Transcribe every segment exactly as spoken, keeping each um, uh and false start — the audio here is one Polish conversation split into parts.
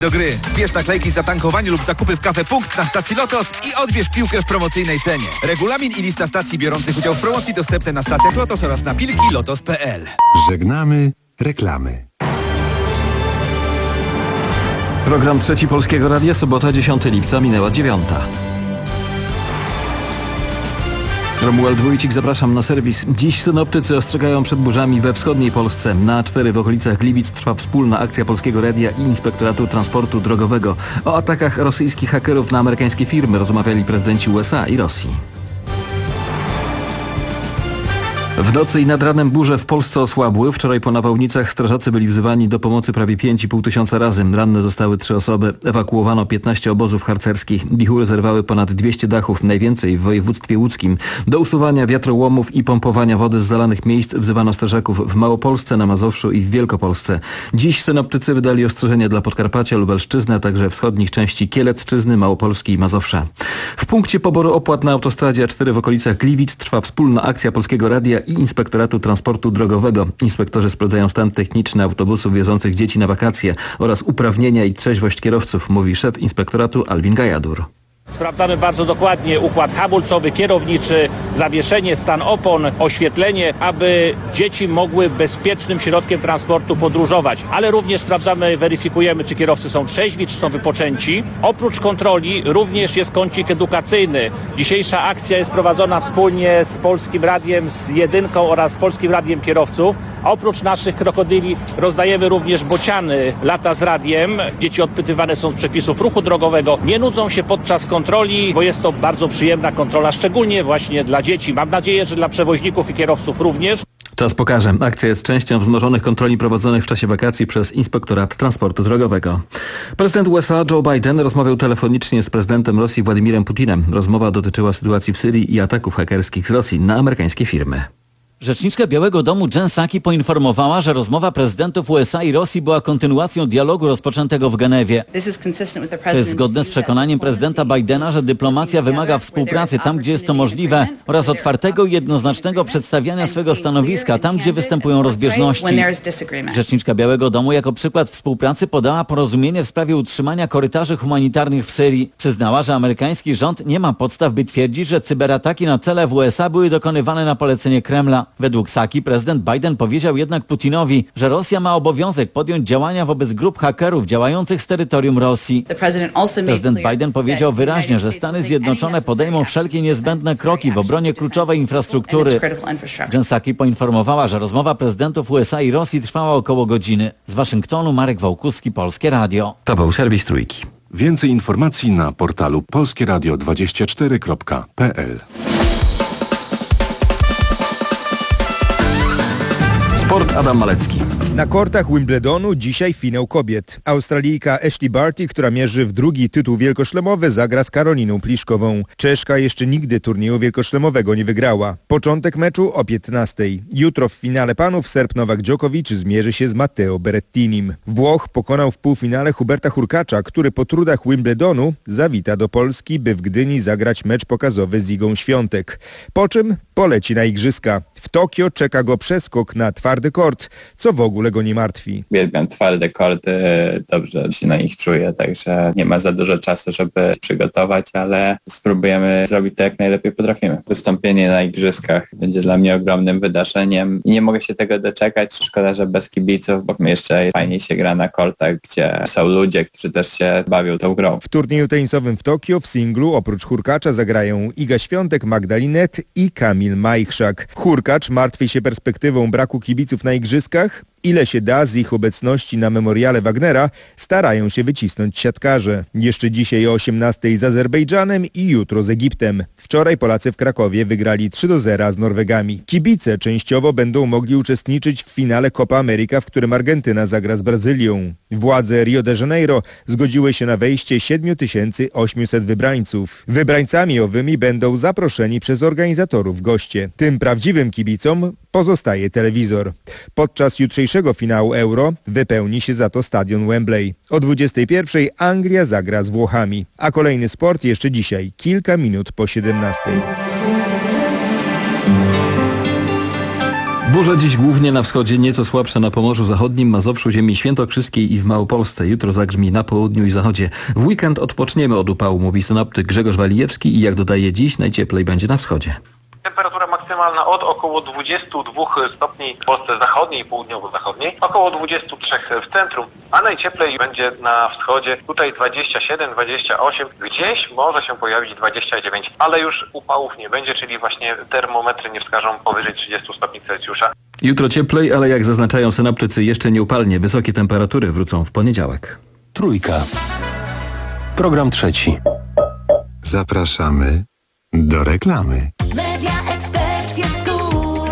Do gry. Zbierz naklejki za tankowanie lub zakupy w Cafe Punkt na stacji Lotos i odbierz piłkę w promocyjnej cenie. Regulamin i lista stacji biorących udział w promocji dostępne na stacjach Lotos oraz na pilki lotos kropka pe el. Żegnamy reklamy. Program Trzeci Polskiego Radia, sobota dziesiątego lipca, minęła dziewiąta. Romuald Wójcik, zapraszam na serwis. Dziś synoptycy ostrzegają przed burzami we wschodniej Polsce. Na A cztery w okolicach Gliwic trwa wspólna akcja Polskiego Radia i Inspektoratu Transportu Drogowego. O atakach rosyjskich hakerów na amerykańskie firmy rozmawiali prezydenci U S A i Rosji. W nocy i nad ranem burze w Polsce osłabły. Wczoraj po nawałnicach strażacy byli wzywani do pomocy prawie pięć i pół tysiąca razy. Ranne zostały trzy osoby. Ewakuowano piętnaście obozów harcerskich. Wichury zerwały ponad dwieście dachów, najwięcej w województwie łódzkim. Do usuwania wiatrołomów i pompowania wody z zalanych miejsc wzywano strażaków w Małopolsce, na Mazowszu i w Wielkopolsce. Dziś synoptycy wydali ostrzeżenia dla Podkarpacia, Lubelszczyzny, a także wschodnich części Kielecczyzny, Małopolski i Mazowsza. W punkcie poboru opłat na autostradzie A cztery w okolicach Gliwic trwa wspólna akcja Polskiego Radia i Inspektoratu Transportu Drogowego. Inspektorzy sprawdzają stan techniczny autobusów wiozących dzieci na wakacje oraz uprawnienia i trzeźwość kierowców, mówi szef inspektoratu Alwin Gajadur. Sprawdzamy bardzo dokładnie układ hamulcowy, kierowniczy, zawieszenie, stan opon, oświetlenie, aby dzieci mogły bezpiecznym środkiem transportu podróżować. Ale również sprawdzamy, weryfikujemy, czy kierowcy są trzeźwi, czy są wypoczęci. Oprócz kontroli również jest kącik edukacyjny. Dzisiejsza akcja jest prowadzona wspólnie z Polskim Radiem, z Jedynką oraz z Polskim Radiem Kierowców. A oprócz naszych krokodyli rozdajemy również bociany lata z radiem. Dzieci odpytywane są z przepisów ruchu drogowego. Nie nudzą się podczas kontroli, bo jest to bardzo przyjemna kontrola, szczególnie właśnie dla dzieci. Mam nadzieję, że dla przewoźników i kierowców również. Czas pokaże. Akcja jest częścią wzmożonych kontroli prowadzonych w czasie wakacji przez Inspektorat Transportu Drogowego. Prezydent U S A Joe Biden rozmawiał telefonicznie z prezydentem Rosji Władimirem Putinem. Rozmowa dotyczyła sytuacji w Syrii i ataków hakerskich z Rosji na amerykańskie firmy. Rzeczniczka Białego Domu Jen Psaki poinformowała, że rozmowa prezydentów U S A i Rosji była kontynuacją dialogu rozpoczętego w Genewie. To jest zgodne z przekonaniem prezydenta Bidena, że dyplomacja wymaga współpracy tam, gdzie jest to możliwe oraz otwartego i jednoznacznego przedstawiania swego stanowiska tam, gdzie występują rozbieżności. Rzeczniczka Białego Domu jako przykład współpracy podała porozumienie w sprawie utrzymania korytarzy humanitarnych w Syrii. Przyznała, że amerykański rząd nie ma podstaw, by twierdzić, że cyberataki na cele w U S A były dokonywane na polecenie Kremla. Według Psaki prezydent Biden powiedział jednak Putinowi, że Rosja ma obowiązek podjąć działania wobec grup hakerów działających z terytorium Rosji. Prezydent Biden powiedział wyraźnie, że Stany Zjednoczone podejmą wszelkie niezbędne kroki w obronie kluczowej infrastruktury. Jen Psaki poinformowała, że rozmowa prezydentów U S A i Rosji trwała około godziny. Z Waszyngtonu Marek Wałkuski, Polskie Radio. To był serwis Trójki. Więcej informacji na portalu polskie radio dwadzieścia cztery kropka pe el. Sport, Adam Malecki. Na kortach Wimbledonu dzisiaj finał kobiet. Australijka Ashley Barty, która mierzy w drugi tytuł wielkoszlemowy, zagra z Karoliną Pliszkową. Czeszka jeszcze nigdy turnieju wielkoszlemowego nie wygrała. Początek meczu o piętnastej. Jutro w finale panów Serb Nowak Djokovic zmierzy się z Matteo Berrettinim. Włoch pokonał w półfinale Huberta Hurkacza, który po trudach Wimbledonu zawita do Polski, by w Gdyni zagrać mecz pokazowy z Igą Świątek. Po czym poleci na igrzyska. W Tokio czeka go przeskok na twardy kort, co w ogóle go nie martwi. Uwielbiam twarde korty, dobrze się na nich czuję, także nie ma za dużo czasu, żeby przygotować, ale spróbujemy zrobić to jak najlepiej potrafimy. Wystąpienie na igrzyskach będzie dla mnie ogromnym wydarzeniem i nie mogę się tego doczekać. Szkoda, że bez kibiców, bo jeszcze fajniej się gra na kortach, gdzie są ludzie, którzy też się bawią tą grą. W turnieju tenisowym w Tokio w singlu oprócz Hurkacza zagrają Iga Świątek, Magdalinet i Kamil Majchrzak. Hurkacz martwi się perspektywą braku kibiców na igrzyskach. Ile się da z ich obecności na memoriale Wagnera, starają się wycisnąć siatkarze. Jeszcze dzisiaj o osiemnastej z Azerbejdżanem i jutro z Egiptem. Wczoraj Polacy w Krakowie wygrali trzy do zera z Norwegami. Kibice częściowo będą mogli uczestniczyć w finale Copa America, w którym Argentyna zagra z Brazylią. Władze Rio de Janeiro zgodziły się na wejście siedem tysięcy osiemset wybrańców. Wybrańcami owymi będą zaproszeni przez organizatorów goście. Tym prawdziwym kibicom pozostaje telewizor. Podczas jutrzejszego finału Euro wypełni się za to stadion Wembley. O dwudziestej pierwszej Anglia zagra z Włochami, a kolejny sport jeszcze dzisiaj, kilka minut po siedemnastej. Burze dziś głównie na wschodzie, nieco słabsze na Pomorzu Zachodnim, Mazowszu, ziemi świętokrzyskiej i w Małopolsce. Jutro zagrzmi na południu i zachodzie. W weekend odpoczniemy od upału, mówi synoptyk Grzegorz Walijewski i jak dodaje dziś, najcieplej będzie na wschodzie. Temperatura maksymalna od około dwudziestu dwóch stopni w Polsce zachodniej i południowo-zachodniej, około dwudziestu trzech w centrum, a najcieplej będzie na wschodzie, tutaj dwadzieścia siedem dwadzieścia osiem, gdzieś może się pojawić dwadzieścia dziewięć, ale już upałów nie będzie, czyli właśnie termometry nie wskażą powyżej trzydziestu stopni Celsjusza. Jutro cieplej, ale jak zaznaczają synoptycy, jeszcze nieupalnie. Wysokie temperatury wrócą w poniedziałek. Trójka. Program trzeci. Zapraszamy do reklamy. Media Expert jest cool.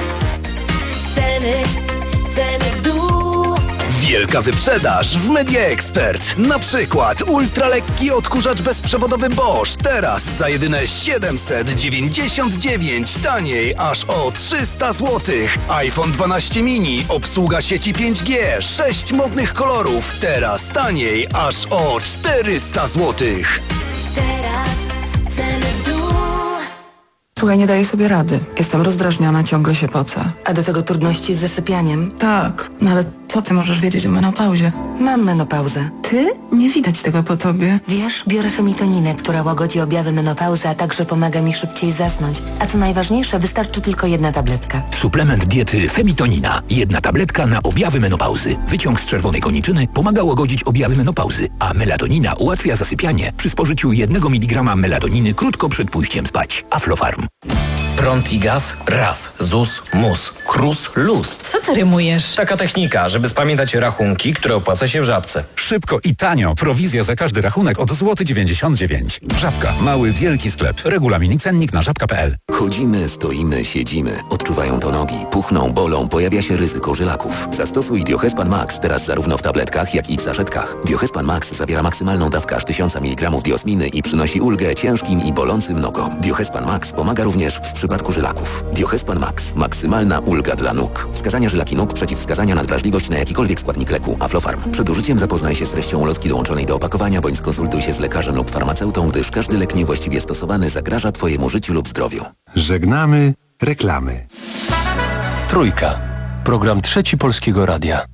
Ceny, ceny w dół. Wielka wyprzedaż w Media Expert. Na przykład ultralekki odkurzacz bezprzewodowy Bosch. Teraz za jedyne siedemset dziewięćdziesiąt dziewięć. Taniej aż o trzysta złotych. iPhone dwanaście mini. Obsługa sieci pięć G. sześć modnych kolorów. Teraz taniej aż o czterysta złotych. Teraz ceny w dół. Słuchaj, nie daję sobie rady. Jestem rozdrażniona, ciągle się pocę. A do tego trudności z zasypianiem? Tak, no ale co ty możesz wiedzieć o menopauzie? Mam menopauzę. Ty? Nie widać tego po tobie. Wiesz, biorę femitoninę, która łagodzi objawy menopauzy, a także pomaga mi szybciej zasnąć. A co najważniejsze, wystarczy tylko jedna tabletka. Suplement diety Femitonina. Jedna tabletka na objawy menopauzy. Wyciąg z czerwonej koniczyny pomaga łagodzić objawy menopauzy, a melatonina ułatwia zasypianie przy spożyciu jednego miligrama melatoniny krótko przed pójściem spać. Aflofarm. Prąd i gaz? Raz. Z U S, M U S, K R U S, L U S. Co ty rymujesz? Taka technika, żeby spamiętać rachunki, które opłaca się w Żabce. Szybko i tanio. Prowizja za każdy rachunek od złoty dziewięćdziesiąt dziewięć. Żabka. Mały, wielki sklep. Regulamin i cennik na żabka kropka p l. Chodzimy, stoimy, siedzimy. Odczuwają to nogi. Puchną, bolą. Pojawia się ryzyko żylaków. Zastosuj Diohespan Max teraz zarówno w tabletkach, jak i w saszetkach. Diohespan Max zawiera maksymalną dawkę aż tysiąc miligramów diosminy i przynosi ulgę ciężkim i bolącym nogom. Diohespan Max pomaga również w przypadku żylaków. Diohespan Max. Maksymalna ulga dla nóg. Wskazania żylaki nóg, przeciwwskazania na wrażliwość na jakikolwiek składnik leku. Aflofarm. Przed użyciem zapoznaj się z treścią ulotki dołączonej do opakowania, bądź skonsultuj się z lekarzem lub farmaceutą, gdyż każdy lek niewłaściwie stosowany zagraża Twojemu życiu lub zdrowiu. Żegnamy reklamy. Trójka. Program trzeci Polskiego Radia.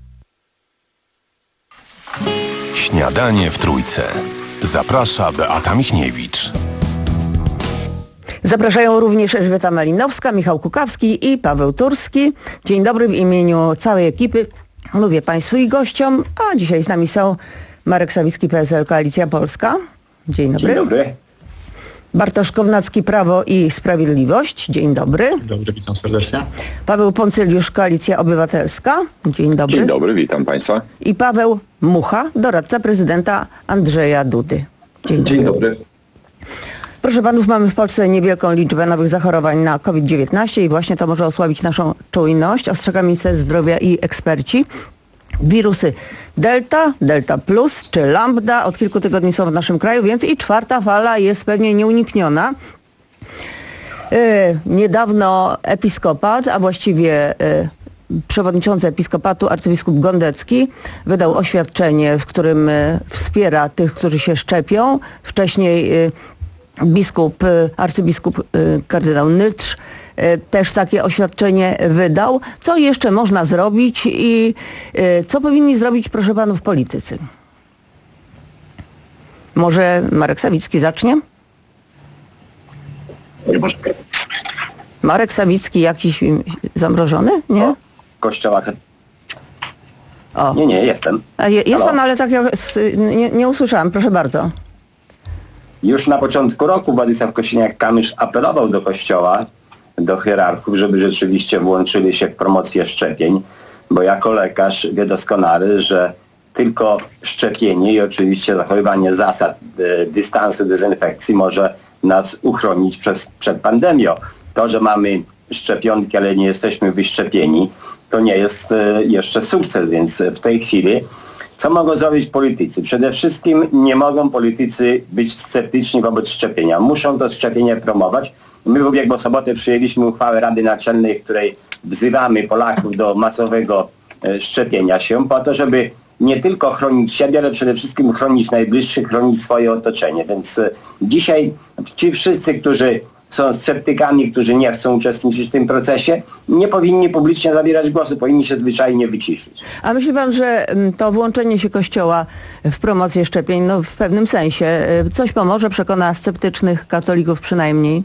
Śniadanie w Trójce. Zaprasza Beata Michniewicz. Zapraszają również Elżbieta Malinowska, Michał Kukawski i Paweł Turski. Dzień dobry w imieniu całej ekipy. Mówię Państwu i gościom, a dzisiaj z nami są Marek Sawicki, P S L, Koalicja Polska. Dzień dobry. Dzień dobry. Bartosz Kownacki, Prawo i Sprawiedliwość. Dzień dobry. Dzień dobry, witam serdecznie. Paweł Poncyliusz, Koalicja Obywatelska. Dzień dobry. Dzień dobry, witam Państwa. I Paweł Mucha, doradca prezydenta Andrzeja Dudy. Dzień dobry. Dzień dobry. Proszę panów, mamy w Polsce niewielką liczbę nowych zachorowań na COVID dziewiętnaście i właśnie to może osłabić naszą czujność. Ostrzega minister zdrowia i eksperci. Wirusy Delta, Delta Plus czy Lambda od kilku tygodni są w naszym kraju, więc i czwarta fala jest pewnie nieunikniona. Yy, niedawno episkopat, a właściwie yy, przewodniczący episkopatu arcybiskup Gondecki wydał oświadczenie, w którym yy, wspiera tych, którzy się szczepią. Wcześniej yy, biskup, arcybiskup kardynał Nytrz też takie oświadczenie wydał. Co jeszcze można zrobić i co powinni zrobić, proszę panów, politycy? Może Marek Sawicki zacznie? Marek Sawicki jakiś zamrożony? Nie? Kościoła. O. Nie, nie, jestem. A je, jest pan, ale tak jak, nie, nie usłyszałam. Proszę bardzo. Już na początku roku Władysław Kosiniak-Kamysz apelował do Kościoła, do hierarchów, żeby rzeczywiście włączyli się w promocję szczepień, bo jako lekarz wie doskonale, że tylko szczepienie i oczywiście zachowywanie zasad e, dystansu, dezynfekcji może nas uchronić przed, przed pandemią. To, że mamy szczepionki, ale nie jesteśmy wyszczepieni, to nie jest e, jeszcze sukces, więc w tej chwili co mogą zrobić politycy? Przede wszystkim nie mogą politycy być sceptyczni wobec szczepienia. Muszą to szczepienie promować. My w ubiegłą sobotę przyjęliśmy uchwałę Rady Naczelnej, w której wzywamy Polaków do masowego e, szczepienia się po to, żeby nie tylko chronić siebie, ale przede wszystkim chronić najbliższych, chronić swoje otoczenie. Więc e, dzisiaj ci wszyscy, którzy są sceptykami, którzy nie chcą uczestniczyć w tym procesie, nie powinni publicznie zabierać głosu, powinni się zwyczajnie wyciszyć. A myśli pan, że to włączenie się Kościoła w promocję szczepień, no w pewnym sensie coś pomoże, przekona sceptycznych katolików przynajmniej?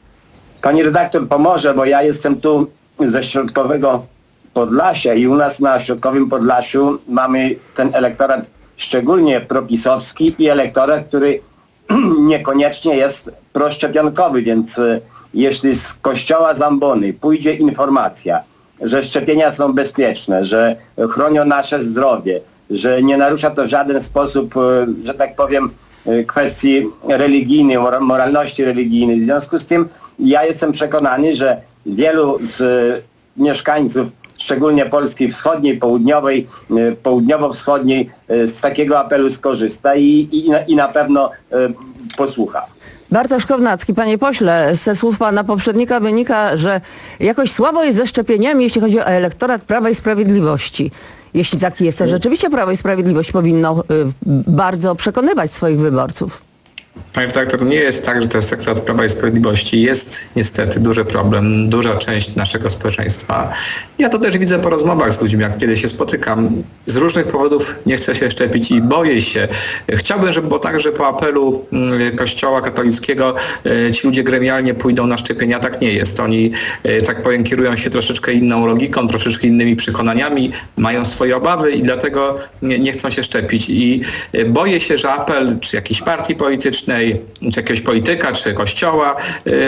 Pani redaktor, pomoże, bo ja jestem tu ze środkowego Podlasia i u nas na środkowym Podlasiu mamy ten elektorat szczególnie propisowski i elektorat, który niekoniecznie jest proszczepionkowy, więc jeśli z kościoła Zambony pójdzie informacja, że szczepienia są bezpieczne, że chronią nasze zdrowie, że nie narusza to w żaden sposób, że tak powiem, kwestii religijnej, moralności religijnej. W związku z tym ja jestem przekonany, że wielu z mieszkańców, szczególnie Polski wschodniej, południowej, południowo-wschodniej, z takiego apelu skorzysta i, i, i na pewno posłucha. Bartosz Kownacki, panie pośle, ze słów pana poprzednika wynika, że jakoś słabo jest ze szczepieniami, jeśli chodzi o elektorat Prawa i Sprawiedliwości. Jeśli tak jest, to rzeczywiście Prawo i Sprawiedliwość powinno bardzo przekonywać swoich wyborców. Panie redaktor, to nie jest tak, że to jest sektor Prawa i Sprawiedliwości. Jest niestety duży problem, duża część naszego społeczeństwa. Ja to też widzę po rozmowach z ludźmi, jak kiedy się spotykam. Z różnych powodów nie chcę się szczepić i boję się. Chciałbym, żeby było tak, że po apelu Kościoła katolickiego ci ludzie gremialnie pójdą na szczepienia. Tak nie jest. Oni, tak powiem, kierują się troszeczkę inną logiką, troszeczkę innymi przekonaniami, mają swoje obawy i dlatego nie, nie chcą się szczepić. I boję się, że apel czy jakiejś partii politycznej, czy jakiegoś polityka, czy kościoła,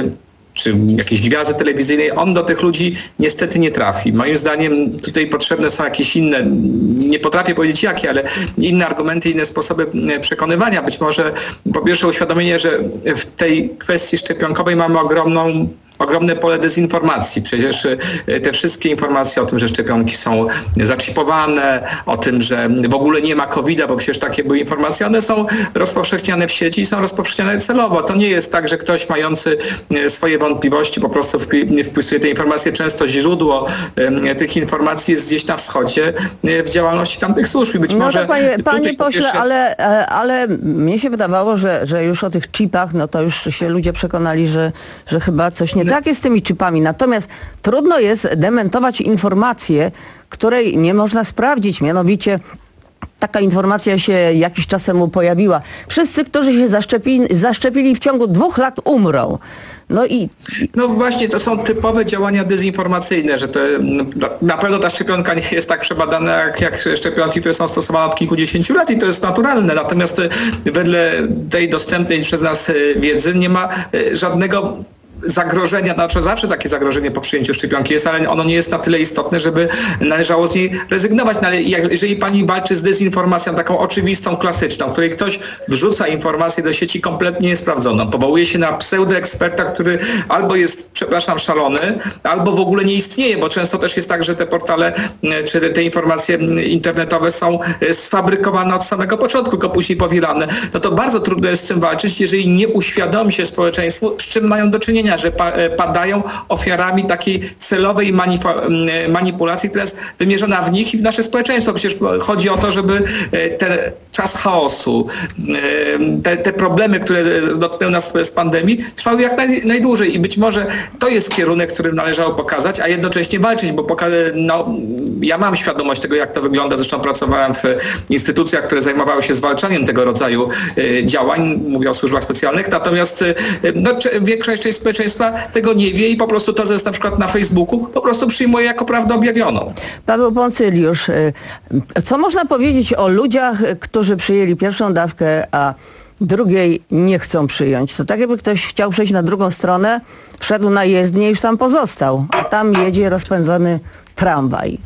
czy jakiejś gwiazdy telewizyjnej, on do tych ludzi niestety nie trafi. Moim zdaniem tutaj potrzebne są jakieś inne, nie potrafię powiedzieć jakie, ale inne argumenty, inne sposoby przekonywania. Być może po pierwsze uświadomienie, że w tej kwestii szczepionkowej mamy ogromną ogromne pole dezinformacji. Przecież te wszystkie informacje o tym, że szczepionki są zaczipowane, o tym, że w ogóle nie ma kowida, bo przecież takie były informacje, one są rozpowszechniane w sieci i są rozpowszechniane celowo. To nie jest tak, że ktoś mający swoje wątpliwości po prostu wpisuje te informacje. Często źródło tych informacji jest gdzieś na wschodzie w działalności tamtych służb. I być no może to panie, panie pośle, pierwsze... ale, ale mnie się wydawało, że, że już o tych chipach, no to już się ludzie przekonali, że, że chyba coś nie tak jest z tymi chipami. Natomiast trudno jest dementować informację, której nie można sprawdzić. Mianowicie taka informacja się jakiś czas temu pojawiła. Wszyscy, którzy się zaszczepili, zaszczepili w ciągu dwóch lat umrą. No i... No właśnie, to są typowe działania dezinformacyjne, że to na pewno ta szczepionka nie jest tak przebadana jak, jak szczepionki, które są stosowane od kilkudziesięciu lat i to jest naturalne. Natomiast wedle tej dostępnej przez nas wiedzy nie ma żadnego zagrożenia, znaczy zawsze takie zagrożenie po przyjęciu szczepionki jest, ale ono nie jest na tyle istotne, żeby należało z niej rezygnować. No ale jeżeli pani walczy z dezinformacją taką oczywistą, klasyczną, w której ktoś wrzuca informację do sieci kompletnie niesprawdzoną, powołuje się na pseudoeksperta, który albo jest, przepraszam, szalony, albo w ogóle nie istnieje, bo często też jest tak, że te portale czy te informacje internetowe są sfabrykowane od samego początku, tylko później powielane. No to bardzo trudno jest z tym walczyć, jeżeli nie uświadomi się społeczeństwu, z czym mają do czynienia, że padają ofiarami takiej celowej manipulacji, która jest wymierzona w nich i w nasze społeczeństwo. Przecież chodzi o to, żeby ten czas chaosu, te, te problemy, które dotknęły nas z pandemii, trwały jak naj, najdłużej i być może to jest kierunek, którym należało pokazać, a jednocześnie walczyć, bo poka- no, ja mam świadomość tego, jak to wygląda. Zresztą pracowałem w instytucjach, które zajmowały się zwalczaniem tego rodzaju działań, mówię o służbach specjalnych, natomiast no, większość społeczeństwa tego nie wie i po prostu to, co jest na przykład na Facebooku, po prostu przyjmuje jako prawdę objawioną. Paweł Poncyliusz, co można powiedzieć o ludziach, którzy przyjęli pierwszą dawkę, a drugiej nie chcą przyjąć? To tak jakby ktoś chciał przejść na drugą stronę, wszedł na jezdnię i już tam pozostał, a tam jedzie rozpędzony tramwaj.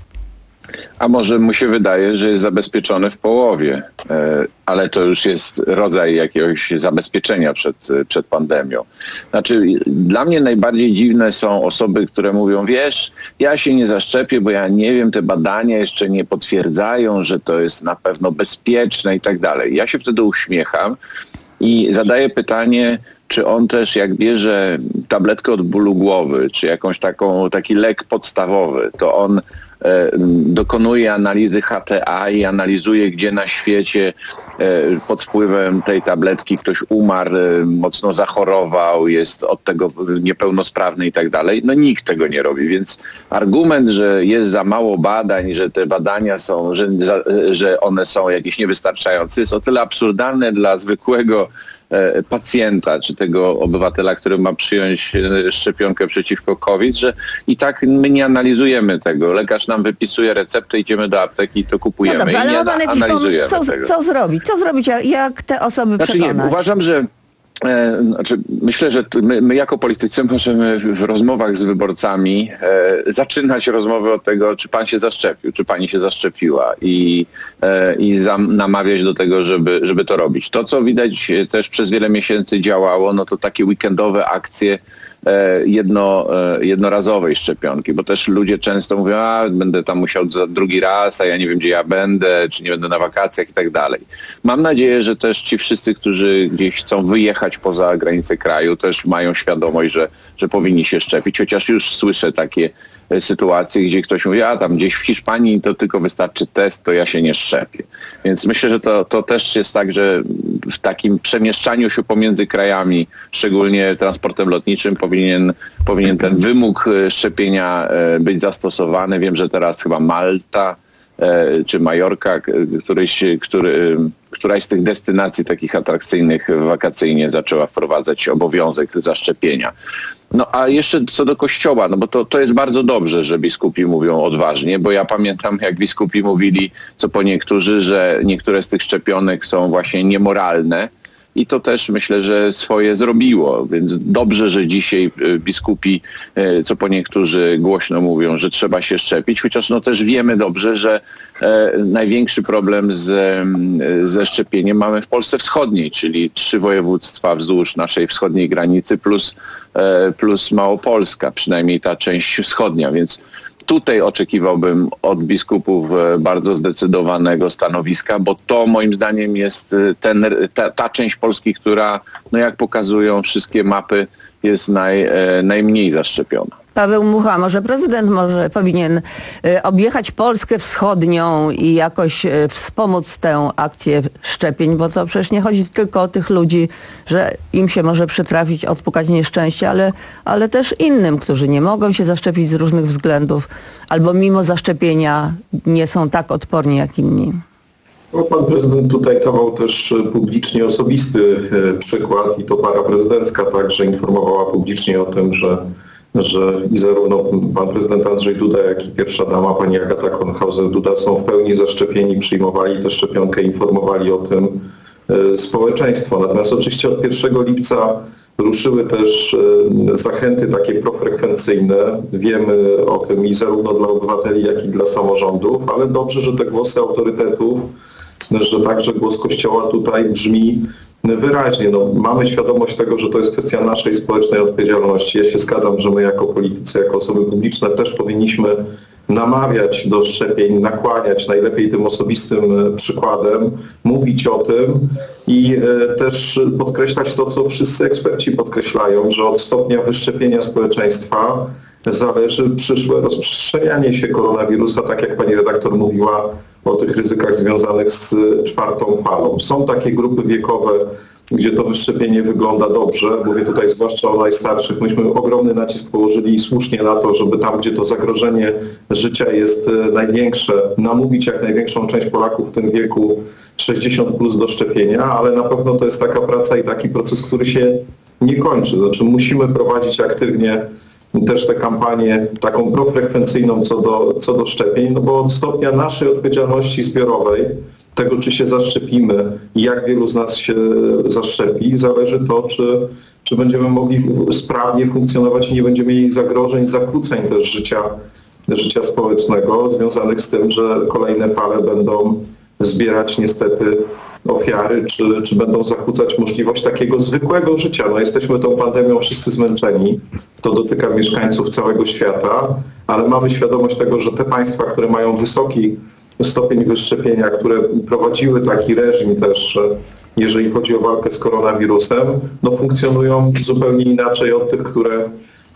A może mu się wydaje, że jest zabezpieczony w połowie, ale to już jest rodzaj jakiegoś zabezpieczenia przed, przed pandemią. Znaczy, dla mnie najbardziej dziwne są osoby, które mówią, wiesz, ja się nie zaszczepię, bo ja nie wiem, te badania jeszcze nie potwierdzają, że to jest na pewno bezpieczne i tak dalej. Ja się wtedy uśmiecham i zadaję pytanie, czy on też jak bierze tabletkę od bólu głowy, czy jakąś taką, taki lek podstawowy, to on dokonuje analizy H T A i analizuje, gdzie na świecie pod wpływem tej tabletki ktoś umarł, mocno zachorował, jest od tego niepełnosprawny i tak dalej. No nikt tego nie robi, więc argument, że jest za mało badań, że te badania są, że, że one są jakieś niewystarczające, jest o tyle absurdalne dla zwykłego pacjenta, czy tego obywatela, który ma przyjąć szczepionkę przeciwko COVID, że i tak my nie analizujemy tego. Lekarz nam wypisuje receptę, idziemy do apteki i to kupujemy. No dobrze, ale I nie ma pan jakiś pomysł, co, co zrobić? Co zrobić, jak te osoby znaczy, przekonać? Nie, uważam, że E, znaczy, myślę, że my, my jako politycy możemy w rozmowach z wyborcami e, zaczynać rozmowę od tego, czy pan się zaszczepił, czy pani się zaszczepiła i, e, i zam, namawiać do tego, żeby, żeby to robić. To, co widać też przez wiele miesięcy działało, no to takie weekendowe akcje jedno, jednorazowej szczepionki, bo też ludzie często mówią, a będę tam musiał za drugi raz, a ja nie wiem, gdzie ja będę, czy nie będę na wakacjach i tak dalej. Mam nadzieję, że też ci wszyscy, którzy gdzieś chcą wyjechać poza granice kraju, też mają świadomość, że, że powinni się szczepić, chociaż już słyszę takie sytuacje, gdzie ktoś mówi, a tam gdzieś w Hiszpanii to tylko wystarczy test, to ja się nie szczepię. Więc myślę, że to, to też jest tak, że w takim przemieszczaniu się pomiędzy krajami, szczególnie transportem lotniczym, powinien, powinien ten wymóg szczepienia być zastosowany. Wiem, że teraz chyba Malta czy Majorka, któryś, który, któraś z tych destynacji takich atrakcyjnych wakacyjnie zaczęła wprowadzać obowiązek zaszczepienia. No a jeszcze co do Kościoła, no bo to, to jest bardzo dobrze, że biskupi mówią odważnie, bo ja pamiętam, jak biskupi mówili, co po niektórzy, że niektóre z tych szczepionek są właśnie niemoralne i to też myślę, że swoje zrobiło, więc dobrze, że dzisiaj biskupi, co po niektórzy głośno mówią, że trzeba się szczepić, chociaż no też wiemy dobrze, że e, największy problem z, ze szczepieniem mamy w Polsce Wschodniej, czyli trzy województwa wzdłuż naszej wschodniej granicy plus plus Małopolska, przynajmniej ta część wschodnia, więc tutaj oczekiwałbym od biskupów bardzo zdecydowanego stanowiska, bo to moim zdaniem jest ten, ta, ta część Polski, która, no jak pokazują wszystkie mapy, jest naj, najmniej zaszczepiona. Paweł Mucha, może prezydent może powinien objechać Polskę wschodnią i jakoś wspomóc tę akcję szczepień, bo to przecież nie chodzi tylko o tych ludzi, że im się może przytrafić, odpukać nieszczęście, ale, ale też innym, którzy nie mogą się zaszczepić z różnych względów albo mimo zaszczepienia nie są tak odporni jak inni. No, pan prezydent tutaj dawał też publicznie osobisty przykład i to para prezydencka także informowała publicznie o tym, że że i zarówno pan prezydent Andrzej Duda, jak i pierwsza dama pani Agata Kornhauser-Duda są w pełni zaszczepieni, przyjmowali tę szczepionkę, informowali o tym e, społeczeństwo. Natomiast oczywiście od pierwszego lipca ruszyły też e, zachęty takie profrekwencyjne. Wiemy o tym i zarówno dla obywateli, jak i dla samorządów, ale dobrze, że te głosy autorytetów, że także głos Kościoła tutaj brzmi wyraźnie. No, mamy świadomość tego, że to jest kwestia naszej społecznej odpowiedzialności. Ja się zgadzam, że my jako politycy, jako osoby publiczne też powinniśmy namawiać do szczepień, nakłaniać najlepiej tym osobistym przykładem, mówić o tym i e, też podkreślać to, co wszyscy eksperci podkreślają, że od stopnia wyszczepienia społeczeństwa zależy przyszłe rozprzestrzenianie się koronawirusa, tak jak pani redaktor mówiła o tych ryzykach związanych z czwartą falą. Są takie grupy wiekowe, gdzie to wyszczepienie wygląda dobrze. Mówię tutaj zwłaszcza o najstarszych. Myśmy ogromny nacisk położyli słusznie na to, żeby tam, gdzie to zagrożenie życia jest największe, namówić jak największą część Polaków w tym wieku sześćdziesiąt plus do szczepienia, ale na pewno to jest taka praca i taki proces, który się nie kończy. Znaczy musimy prowadzić aktywnie też tę kampanię taką profrekwencyjną co do, co do szczepień, no bo od stopnia naszej odpowiedzialności zbiorowej, tego czy się zaszczepimy i jak wielu z nas się zaszczepi, zależy to, czy, czy będziemy mogli sprawnie funkcjonować i nie będziemy mieli zagrożeń, zakłóceń też życia, życia społecznego związanych z tym, że kolejne fale będą zbierać niestety ofiary, czy, czy będą zakłócać możliwość takiego zwykłego życia. No jesteśmy tą pandemią wszyscy zmęczeni, to dotyka mieszkańców całego świata, ale mamy świadomość tego, że te państwa, które mają wysoki stopień wyszczepienia, które prowadziły taki reżim też, jeżeli chodzi o walkę z koronawirusem, no funkcjonują zupełnie inaczej od tych, które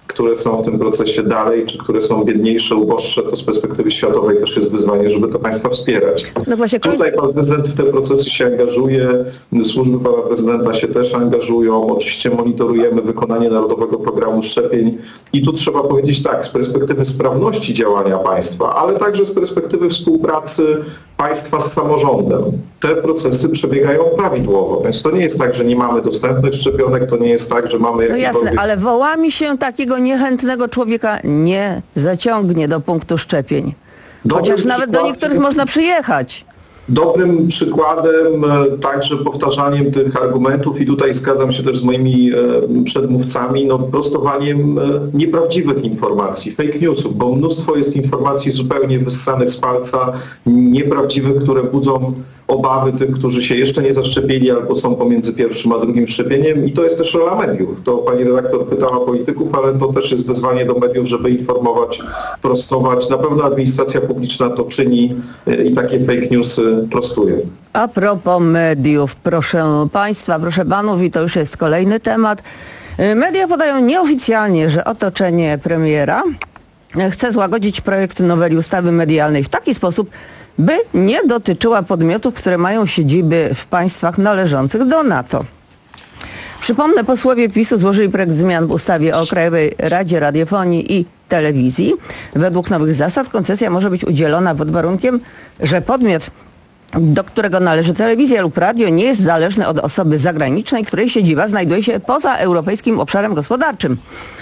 które są w tym procesie dalej, czy które są biedniejsze, uboższe, to z perspektywy światowej też jest wyzwanie, żeby te państwa wspierać. No właśnie, Tutaj pan prezydent w te procesy się angażuje, służby pana prezydenta się też angażują, oczywiście monitorujemy wykonanie Narodowego Programu Szczepień i tu trzeba powiedzieć tak, z perspektywy sprawności działania państwa, ale także z perspektywy współpracy państwa z samorządem. Te procesy przebiegają prawidłowo, więc to nie jest tak, że nie mamy dostępnych szczepionek, to nie jest tak, że mamy No jasne, ale woła mi się takiego niechętnego człowieka nie zaciągnie do punktu szczepień. Chociaż Dobry nawet do przykład- niektórych można przyjechać. Dobrym przykładem, e, także powtarzaniem tych argumentów i tutaj zgadzam się też z moimi e, przedmówcami, no prostowaniem e, nieprawdziwych informacji, fake newsów, bo mnóstwo jest informacji zupełnie wyssanych z palca, nieprawdziwych, które budzą obawy tych, którzy się jeszcze nie zaszczepili albo są pomiędzy pierwszym a drugim szczepieniem i to jest też rola mediów. To pani redaktor pytała polityków, ale to też jest wezwanie do mediów, żeby informować, prostować. Na pewno administracja publiczna to czyni e, i takie fake newsy prostuje. A propos mediów, proszę państwa, proszę panów, i to już jest kolejny temat. Media podają nieoficjalnie, że otoczenie premiera chce złagodzić projekt noweli ustawy medialnej w taki sposób, by nie dotyczyła podmiotów, które mają siedziby w państwach należących do NATO. Przypomnę, posłowie PiSu złożyli projekt zmian w ustawie o Krajowej Radzie Radiofonii i Telewizji. Według nowych zasad koncesja może być udzielona pod warunkiem, że podmiot, do którego należy telewizja lub radio, nie jest zależny od osoby zagranicznej, której siedziba znajduje się poza europejskim obszarem gospodarczym.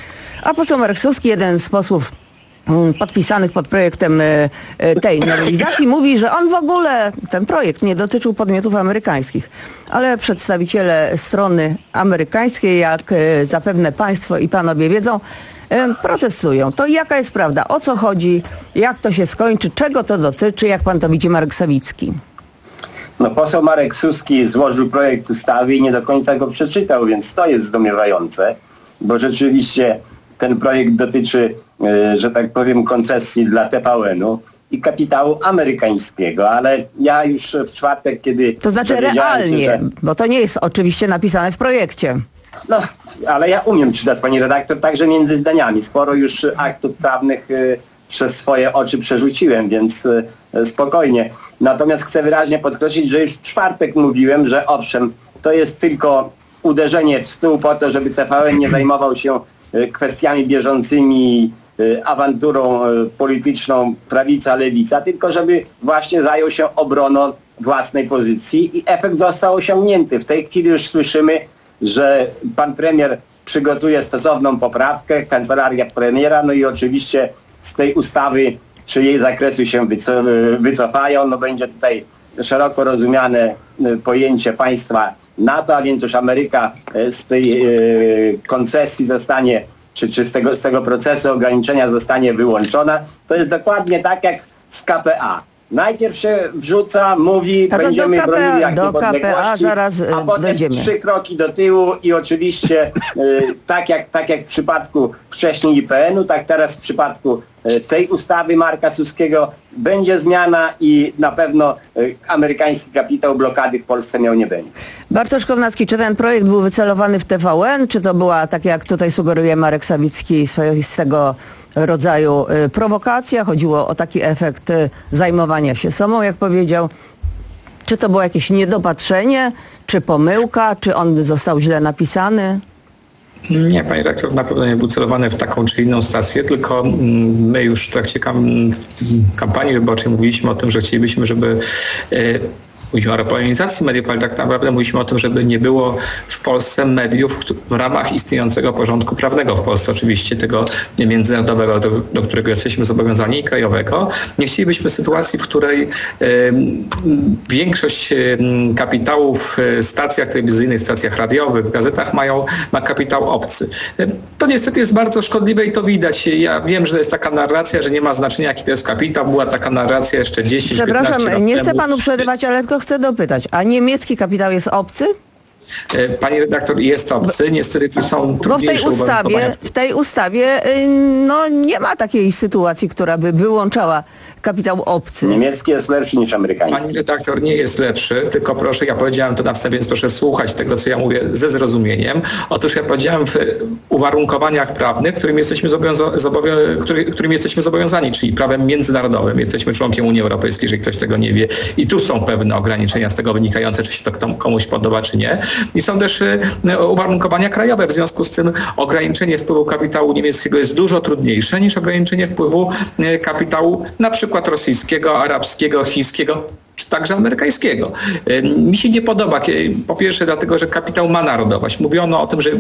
A poseł Marek Suski, jeden z posłów podpisanych pod projektem tej nowelizacji, mówi, że on w ogóle, ten projekt nie dotyczył podmiotów amerykańskich. Ale przedstawiciele strony amerykańskiej, jak zapewne państwo i panowie wiedzą, protestują. To jaka jest prawda? O co chodzi? Jak to się skończy? Czego to dotyczy? Jak pan to widzi, Marek Sawicki? No, poseł Marek Suski złożył projekt ustawy i nie do końca go przeczytał, więc to jest zdumiewające, bo rzeczywiście ten projekt dotyczy, że tak powiem, koncesji dla T V N-u i kapitału amerykańskiego, ale ja już w czwartek, kiedy... To znaczy realnie, się, że... bo to nie jest oczywiście napisane w projekcie. No, ale ja umiem czytać, pani redaktor, także między zdaniami. Sporo już aktów prawnych y, przez swoje oczy przerzuciłem, więc y, spokojnie. Natomiast chcę wyraźnie podkreślić, że już w czwartek mówiłem, że owszem, to jest tylko uderzenie w stół po to, żeby T V N nie zajmował się y, kwestiami bieżącymi, y, awanturą y, polityczną prawica-lewica, tylko żeby właśnie zajął się obroną własnej pozycji i efekt został osiągnięty. W tej chwili już słyszymy, że pan premier przygotuje stosowną poprawkę, kancelaria premiera, no i oczywiście z tej ustawy, czy jej zakresu się wyco- wycofają, no będzie tutaj szeroko rozumiane pojęcie państwa NATO, a więc już Ameryka z tej e, koncesji zostanie, czy, czy z, tego, z tego procesu ograniczenia zostanie wyłączona. To jest dokładnie tak jak z K P A. Najpierw się wrzuca, mówi, to będziemy do K P A, bronili jak do K P A zaraz a potem dojdziemy. trzy kroki do tyłu i oczywiście y, tak, jak, tak jak w przypadku wcześniej I P N-u, tak teraz w przypadku y, tej ustawy Marka Suskiego będzie zmiana i na pewno y, amerykański kapitał blokady w Polsce miał nie będzie. Bartosz Kownacki, czy ten projekt był wycelowany w T V N, czy to była, tak jak tutaj sugeruje Marek Sawicki, swoistego rodzaju y, prowokacja? Chodziło o taki efekt y, zajmowania się sobą, jak powiedział. Czy to było jakieś niedopatrzenie, czy pomyłka, czy on został źle napisany? Nie, panie redaktor, na pewno nie był celowany w taką czy inną stację, tylko my już w trakcie kam- kampanii wyborczej mówiliśmy o tym, że chcielibyśmy, żeby y, mówiliśmy o repolonizacji mediów, ale tak naprawdę mówiliśmy o tym, żeby nie było w Polsce mediów w ramach istniejącego porządku prawnego w Polsce, oczywiście tego międzynarodowego, do, do którego jesteśmy zobowiązani, i krajowego. Nie chcielibyśmy sytuacji, w której y, większość y, kapitału w stacjach telewizyjnych, stacjach radiowych, w gazetach mają, ma kapitał obcy. Y, to niestety jest bardzo szkodliwe i to widać. Ja wiem, że jest taka narracja, że nie ma znaczenia, jaki to jest kapitał. Była taka narracja jeszcze dziesięć piętnaście lat temu. Przepraszam, nie chcę panu przerywać, ale tylko chcę dopytać, a niemiecki kapitał jest obcy? Pani redaktor, jest obcy, niestety tu są trudniejsze Bo w tej ustawie, w tej ustawie no, nie ma takiej sytuacji, która by wyłączała kapitał obcy. Niemiecki jest lepszy niż amerykański. Pani redaktor, nie jest lepszy, tylko proszę, ja powiedziałem to na wstępie, więc proszę słuchać tego, co ja mówię ze zrozumieniem. Otóż ja powiedziałem w uwarunkowaniach prawnych, którym jesteśmy, zobowiąza- zobowią- który, którym jesteśmy zobowiązani, czyli prawem międzynarodowym. Jesteśmy członkiem Unii Europejskiej, jeżeli ktoś tego nie wie. I tu są pewne ograniczenia z tego wynikające, czy się to komuś podoba, czy nie. I są też y, uwarunkowania krajowe. W związku z tym ograniczenie wpływu kapitału niemieckiego jest dużo trudniejsze niż ograniczenie wpływu y, kapitału na przykład rosyjskiego, arabskiego, chińskiego, czy także amerykańskiego. Mi się nie podoba, po pierwsze dlatego, że kapitał ma narodowość. Mówiono o tym, że,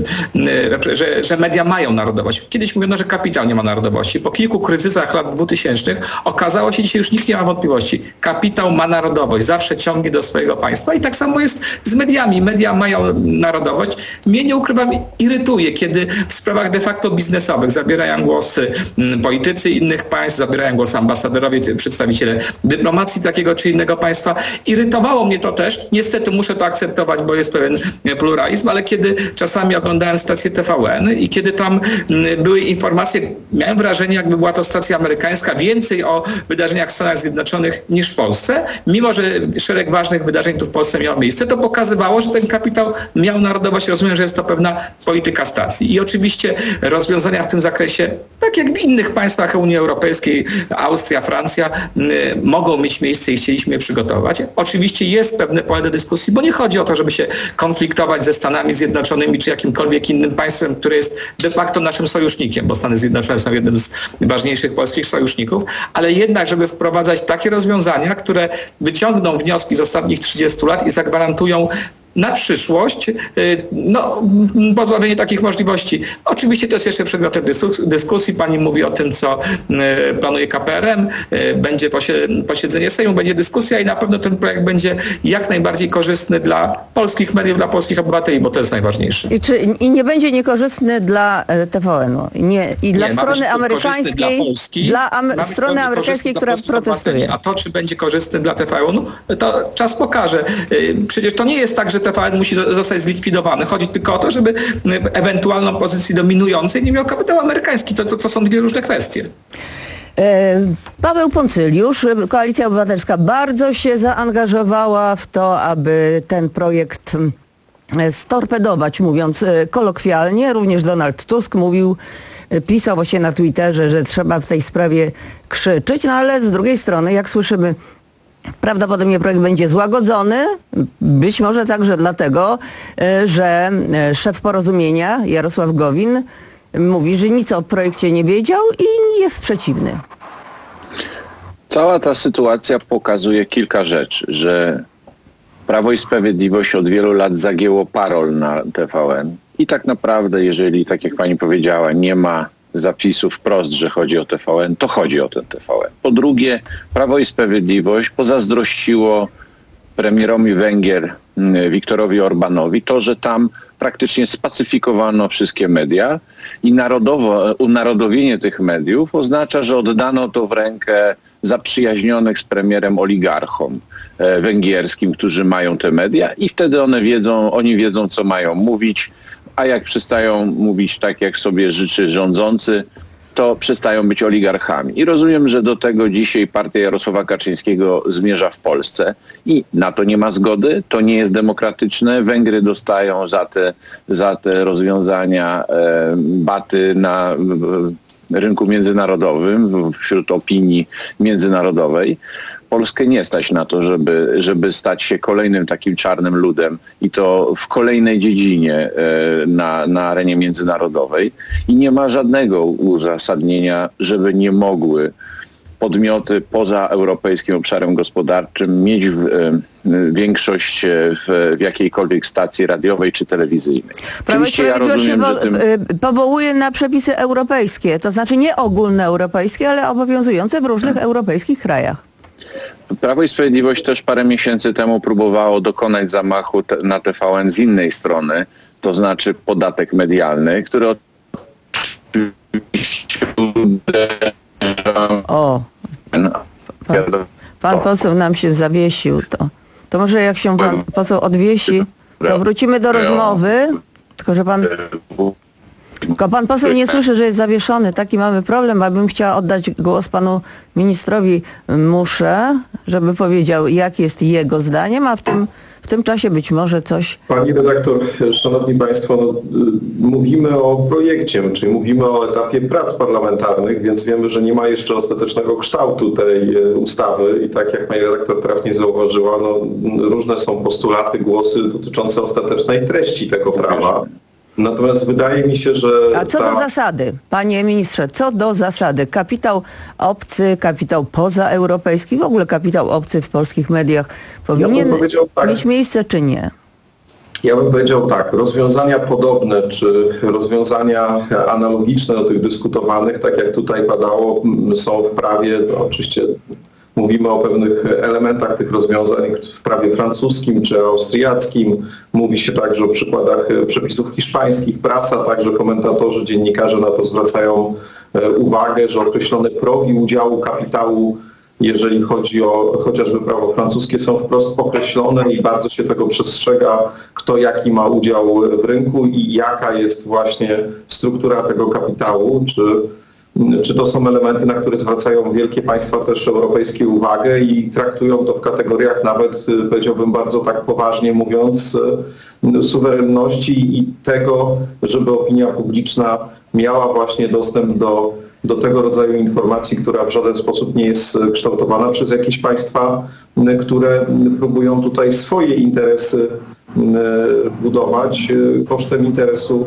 że, że media mają narodowość. Kiedyś mówiono, że kapitał nie ma narodowości. Po kilku kryzysach lat dwutysięcznych okazało się, dzisiaj już nikt nie ma wątpliwości. Kapitał ma narodowość, zawsze ciągnie do swojego państwa i tak samo jest z mediami. Media mają narodowość. Mnie, nie ukrywam, irytuje, kiedy w sprawach de facto biznesowych zabierają głos politycy innych państw, zabierają głos ambasadorowie, przedstawiciele dyplomacji takiego czy innego państwa. Irytowało mnie to też. Niestety muszę to akceptować, bo jest pewien pluralizm, ale kiedy czasami oglądałem stację T V N i kiedy tam były informacje, miałem wrażenie, jakby była to stacja amerykańska, więcej o wydarzeniach w Stanach Zjednoczonych niż w Polsce, mimo że szereg ważnych wydarzeń tu w Polsce miało miejsce, to pokazywało, że ten kapitał miał narodowość. Rozumiem, że jest to pewna polityka stacji. I oczywiście rozwiązania w tym zakresie, tak jak w innych państwach Unii Europejskiej, Austria, Francja, mogą mieć miejsce i chcieliśmy je przygotować. Oczywiście jest pewne pole do dyskusji, bo nie chodzi o to, żeby się konfliktować ze Stanami Zjednoczonymi czy jakimkolwiek innym państwem, które jest de facto naszym sojusznikiem, bo Stany Zjednoczone są jednym z ważniejszych polskich sojuszników, ale jednak, żeby wprowadzać takie rozwiązania, które wyciągną wnioski z ostatnich trzydziestu lat i zagwarantują na przyszłość no, pozbawienie takich możliwości. Oczywiście to jest jeszcze przedmiotem dyskusji. Pani mówi o tym, co planuje K P R M. Będzie posiedzenie Sejmu, będzie dyskusja i na pewno ten projekt będzie jak najbardziej korzystny dla polskich mediów, dla polskich obywateli, bo to jest najważniejsze. I, czy, i nie będzie niekorzystny dla T V N-u? Nie, i dla nie, strony amerykańskiej, dla, Polski, dla am- strony amerykańskiej, która protestuje. A to, czy będzie korzystny dla T V N-u, to czas pokaże. Przecież to nie jest tak, że T V N musi zostać zlikwidowany. Chodzi tylko o to, żeby ewentualną pozycji dominującej nie miał kapitał amerykański. To, to, to są dwie różne kwestie. Paweł Poncyliusz, Koalicja Obywatelska bardzo się zaangażowała w to, aby ten projekt storpedować, mówiąc kolokwialnie. Również Donald Tusk mówił, pisał właśnie na Twitterze, że trzeba w tej sprawie krzyczeć, no ale z drugiej strony, jak słyszymy, prawdopodobnie projekt będzie złagodzony, być może także dlatego, że szef Porozumienia Jarosław Gowin mówi, że nic o projekcie nie wiedział i jest przeciwny. Cała ta sytuacja pokazuje kilka rzeczy, że Prawo i Sprawiedliwość od wielu lat zagięło parol na T V N i tak naprawdę, jeżeli, tak jak pani powiedziała, nie ma zapisów wprost, że chodzi o T V N, to chodzi o ten T V N. Po drugie, Prawo i Sprawiedliwość pozazdrościło premierowi Węgier Viktorowi Orbánowi to, że tam praktycznie spacyfikowano wszystkie media i narodowo, unarodowienie tych mediów oznacza, że oddano to w rękę zaprzyjaźnionych z premierem oligarchom e, węgierskim, którzy mają te media i wtedy one wiedzą, oni wiedzą, co mają mówić, a jak przestają mówić tak, jak sobie życzy rządzący, to przestają być oligarchami. I rozumiem, że do tego dzisiaj partia Jarosława Kaczyńskiego zmierza w Polsce i na to nie ma zgody, to nie jest demokratyczne. Węgry dostają za te, za te rozwiązania e, baty na e, rynku międzynarodowym, wśród opinii międzynarodowej. Polskę nie stać na to, żeby, żeby stać się kolejnym takim czarnym ludem i to w kolejnej dziedzinie e, na, na arenie międzynarodowej i nie ma żadnego uzasadnienia, żeby nie mogły podmioty poza europejskim obszarem gospodarczym mieć w, e, większość w, w jakiejkolwiek stacji radiowej czy telewizyjnej. Prawo i Sprawiedliwość się po, tym... powołuje na przepisy europejskie, to znaczy nie ogólnoeuropejskie, ale obowiązujące w różnych europejskich krajach. Prawo i Sprawiedliwość też parę miesięcy temu próbowało dokonać zamachu te, na T V N z innej strony, to znaczy podatek medialny, który oczywiście O, pan, pan poseł nam się zawiesił. To, to może jak się pan poseł odwiesi, to wrócimy do rozmowy. Tylko, że pan... Tylko pan poseł nie słyszy, że jest zawieszony. Taki mamy problem, abym chciała oddać głos panu ministrowi Musze, żeby powiedział, jak jest jego zdaniem, a w tym, w tym czasie być może coś... Pani redaktor, szanowni państwo, no, mówimy o projekcie, czyli mówimy o etapie prac parlamentarnych, więc wiemy, że nie ma jeszcze ostatecznego kształtu tej ustawy i tak jak pani redaktor trafnie zauważyła, no, różne są postulaty, głosy dotyczące ostatecznej treści tego prawa. Natomiast wydaje mi się, że... A co ta... do zasady, panie ministrze, co do zasady? Kapitał obcy, kapitał pozaeuropejski, w ogóle kapitał obcy w polskich mediach powinien ja tak. mieć miejsce czy nie? Ja bym powiedział tak, rozwiązania podobne czy rozwiązania analogiczne do tych dyskutowanych, tak jak tutaj padało, są w prawie, no oczywiście mówimy o pewnych elementach tych rozwiązań w prawie francuskim czy austriackim. Mówi się także o przykładach przepisów hiszpańskich. Prasa, także komentatorzy, dziennikarze na to zwracają uwagę, że określone progi udziału kapitału, jeżeli chodzi o chociażby prawo francuskie, są wprost określone i bardzo się tego przestrzega, kto jaki ma udział w rynku i jaka jest właśnie struktura tego kapitału, czy Czy to są elementy, na które zwracają wielkie państwa też europejskie uwagę i traktują to w kategoriach nawet, powiedziałbym bardzo tak poważnie mówiąc, suwerenności i tego, żeby opinia publiczna miała właśnie dostęp do, do tego rodzaju informacji, która w żaden sposób nie jest kształtowana przez jakieś państwa, które próbują tutaj swoje interesy budować kosztem interesu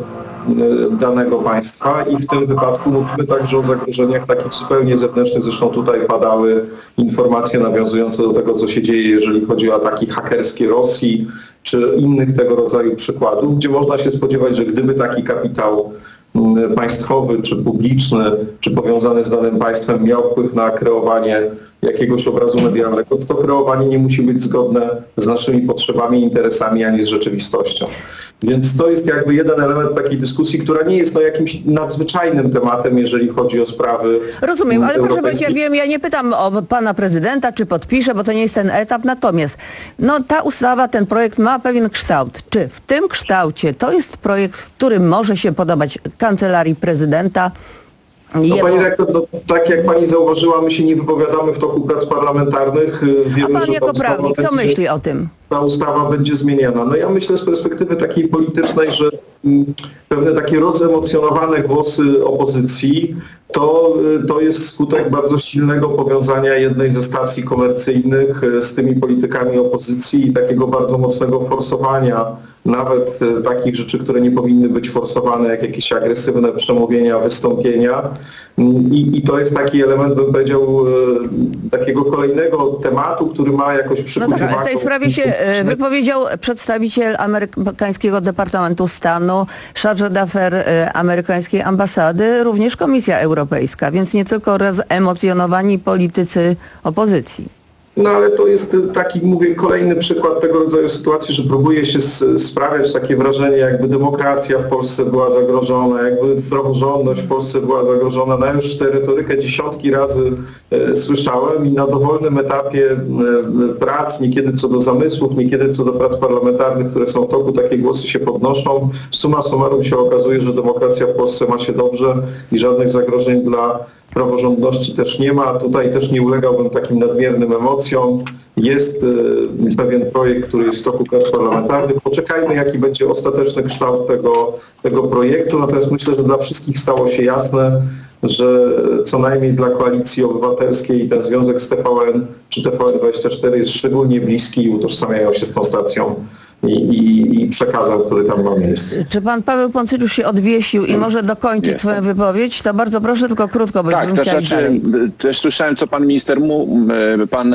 danego państwa i w tym wypadku mówimy także o zagrożeniach takich zupełnie zewnętrznych. Zresztą tutaj padały informacje nawiązujące do tego, co się dzieje, jeżeli chodzi o ataki hakerskie Rosji czy innych tego rodzaju przykładów, gdzie można się spodziewać, że gdyby taki kapitał państwowy czy publiczny, czy powiązany z danym państwem miał wpływ na kreowanie jakiegoś obrazu medialnego, to kreowanie nie musi być zgodne z naszymi potrzebami, interesami, ani z rzeczywistością. Więc to jest jakby jeden element takiej dyskusji, która nie jest no, jakimś nadzwyczajnym tematem, jeżeli chodzi o sprawy Rozumiem, ale proszę powiedzieć, ja wiem, ja nie pytam o pana prezydenta, czy podpisze, bo to nie jest ten etap, natomiast no, ta ustawa, ten projekt ma pewien kształt. Czy w tym kształcie to jest projekt, który może się podobać kancelarii prezydenta? No, pani rektor, no, tak jak pani zauważyła, my się nie wypowiadamy w toku prac parlamentarnych. Wiemy, A pan że jako prawnik, co będzie, myśli o tym? Ta ustawa będzie zmieniana. No ja myślę z perspektywy takiej politycznej, że m, pewne takie rozemocjonowane głosy opozycji to, to jest skutek bardzo silnego powiązania jednej ze stacji komercyjnych z tymi politykami opozycji i takiego bardzo mocnego forsowania nawet takich rzeczy, które nie powinny być forsowane, jak jakieś agresywne przemówienia, wystąpienia. I, i to jest taki element, bym powiedział, takiego kolejnego tematu, który ma jakoś przykuć No tak, w tej sprawie się wypowiedział przedstawiciel amerykańskiego Departamentu Stanu, chargé d'affaires amerykańskiej ambasady, również Komisja Europejska, więc nie tylko rozemocjonowani politycy opozycji. No ale to jest taki, mówię, kolejny przykład tego rodzaju sytuacji, że próbuje się sprawiać takie wrażenie, jakby demokracja w Polsce była zagrożona, jakby praworządność w Polsce była zagrożona. No ja już tę retorykę dziesiątki razy e, słyszałem i na dowolnym etapie e, prac, niekiedy co do zamysłów, niekiedy co do prac parlamentarnych, które są w toku, takie głosy się podnoszą. Summa summarum się okazuje, że demokracja w Polsce ma się dobrze i żadnych zagrożeń dla praworządności też nie ma. Tutaj też nie ulegałbym takim nadmiernym emocjom. Jest y, pewien projekt, który jest w toku prac parlamentarnych. Poczekajmy, jaki będzie ostateczny kształt tego, tego projektu. Natomiast myślę, że dla wszystkich stało się jasne, że co najmniej dla Koalicji Obywatelskiej ten związek z T V N czy T V N dwadzieścia cztery jest szczególnie bliski i utożsamiają się z tą stacją i, i, i przekazem, który tam ma miejsce. Czy pan Paweł Poncyljusz się odwiesił i może dokończyć Jest. swoją wypowiedź? To bardzo proszę, tylko krótko, bo tak, bym to chciał znaczy, dalej. też słyszałem, co pan minister mu, pan,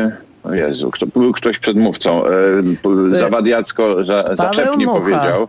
o Jezu, kto, był ktoś przedmówcą, zawadiacko, za, zaczepnie Mucha. powiedział,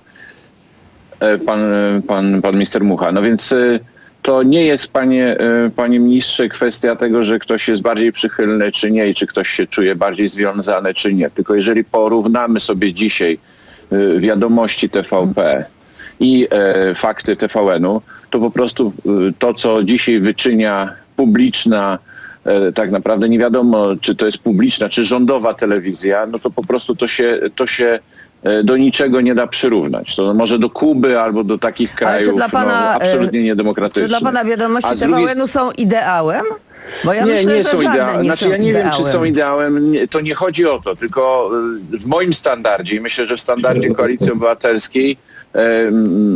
pan, pan, pan minister Mucha. No więc to nie jest, panie, panie ministrze, kwestia tego, że ktoś jest bardziej przychylny czy nie i czy ktoś się czuje bardziej związany czy nie. Tylko jeżeli porównamy sobie dzisiaj wiadomości T V P i fakty T V N-u, to po prostu to, co dzisiaj wyczynia publiczna, tak naprawdę nie wiadomo, czy to jest publiczna, czy rządowa telewizja, no to po prostu to się, to się do niczego nie da przyrównać. To może do Kuby albo do takich krajów dla pana, no, absolutnie niedemokratycznych. Czy dla pana wiadomości A z drugiej... T V N-u są ideałem? Bo ja nie, myślę, nie że są ideałem. nie Znaczy, są ja nie ideałem. wiem, czy są ideałem. Nie, to nie chodzi o to, tylko w moim standardzie i myślę, że w standardzie Koalicji Obywatelskiej e,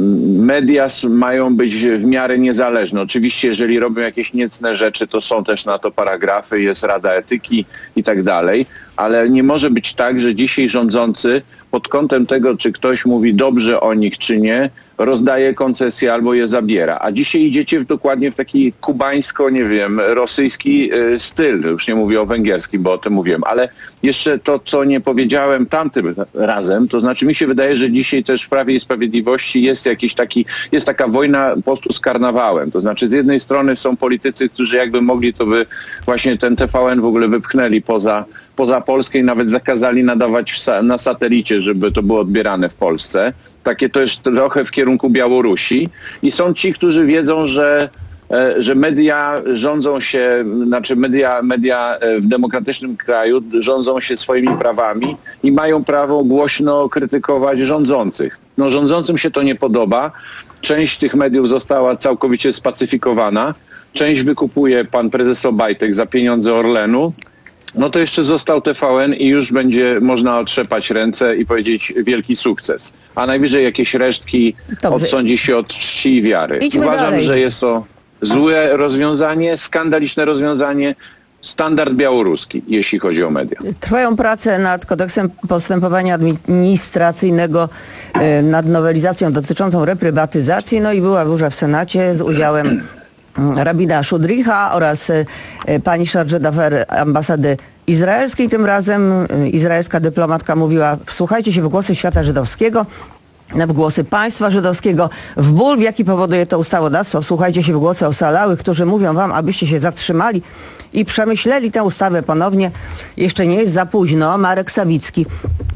media mają być w miarę niezależne. Oczywiście, jeżeli robią jakieś niecne rzeczy, to są też na to paragrafy, jest Rada Etyki i tak dalej, ale nie może być tak, że dzisiaj rządzący pod kątem tego, czy ktoś mówi dobrze o nich, czy nie, rozdaje koncesje albo je zabiera. A dzisiaj idziecie w, dokładnie w taki kubańsko, nie wiem, rosyjski y, styl. Już nie mówię o węgierskim, bo o tym mówiłem. Ale jeszcze to, co nie powiedziałem tamtym razem, to znaczy mi się wydaje, że dzisiaj też w Prawie i Sprawiedliwości jest jakiś taki, jest taka wojna po prostu z karnawałem. To znaczy z jednej strony są politycy, którzy jakby mogli, to by właśnie ten T V N w ogóle wypchnęli poza poza Polskę i nawet zakazali nadawać na satelicie, żeby to było odbierane w Polsce. Takie to jest trochę w kierunku Białorusi. I są ci, którzy wiedzą, że, że media rządzą się, znaczy media, media w demokratycznym kraju rządzą się swoimi prawami i mają prawo głośno krytykować rządzących. No rządzącym się to nie podoba. Część tych mediów została całkowicie spacyfikowana. Część wykupuje pan prezes Obajtek za pieniądze Orlenu. No to jeszcze został T V N i już będzie można otrzepać ręce i powiedzieć wielki sukces. A najwyżej jakieś resztki Dobrze. odsądzi się od czci i wiary. Idźmy Uważam, dalej. że jest to złe rozwiązanie, skandaliczne rozwiązanie, standard białoruski, jeśli chodzi o media. Trwają prace nad kodeksem postępowania administracyjnego, nad nowelizacją dotyczącą reprywatyzacji, no i była burza w Senacie z udziałem rabina Szudricha oraz pani chargé d'affaires ambasady izraelskiej. Tym razem izraelska dyplomatka mówiła: wsłuchajcie się w głosy świata żydowskiego, w głosy państwa żydowskiego, w ból, w jaki powoduje to ustawodawstwo. Wsłuchajcie się w głosy osalałych, którzy mówią wam, abyście się zatrzymali i przemyśleli tę ustawę ponownie. Jeszcze nie jest za późno. Marek Sawicki,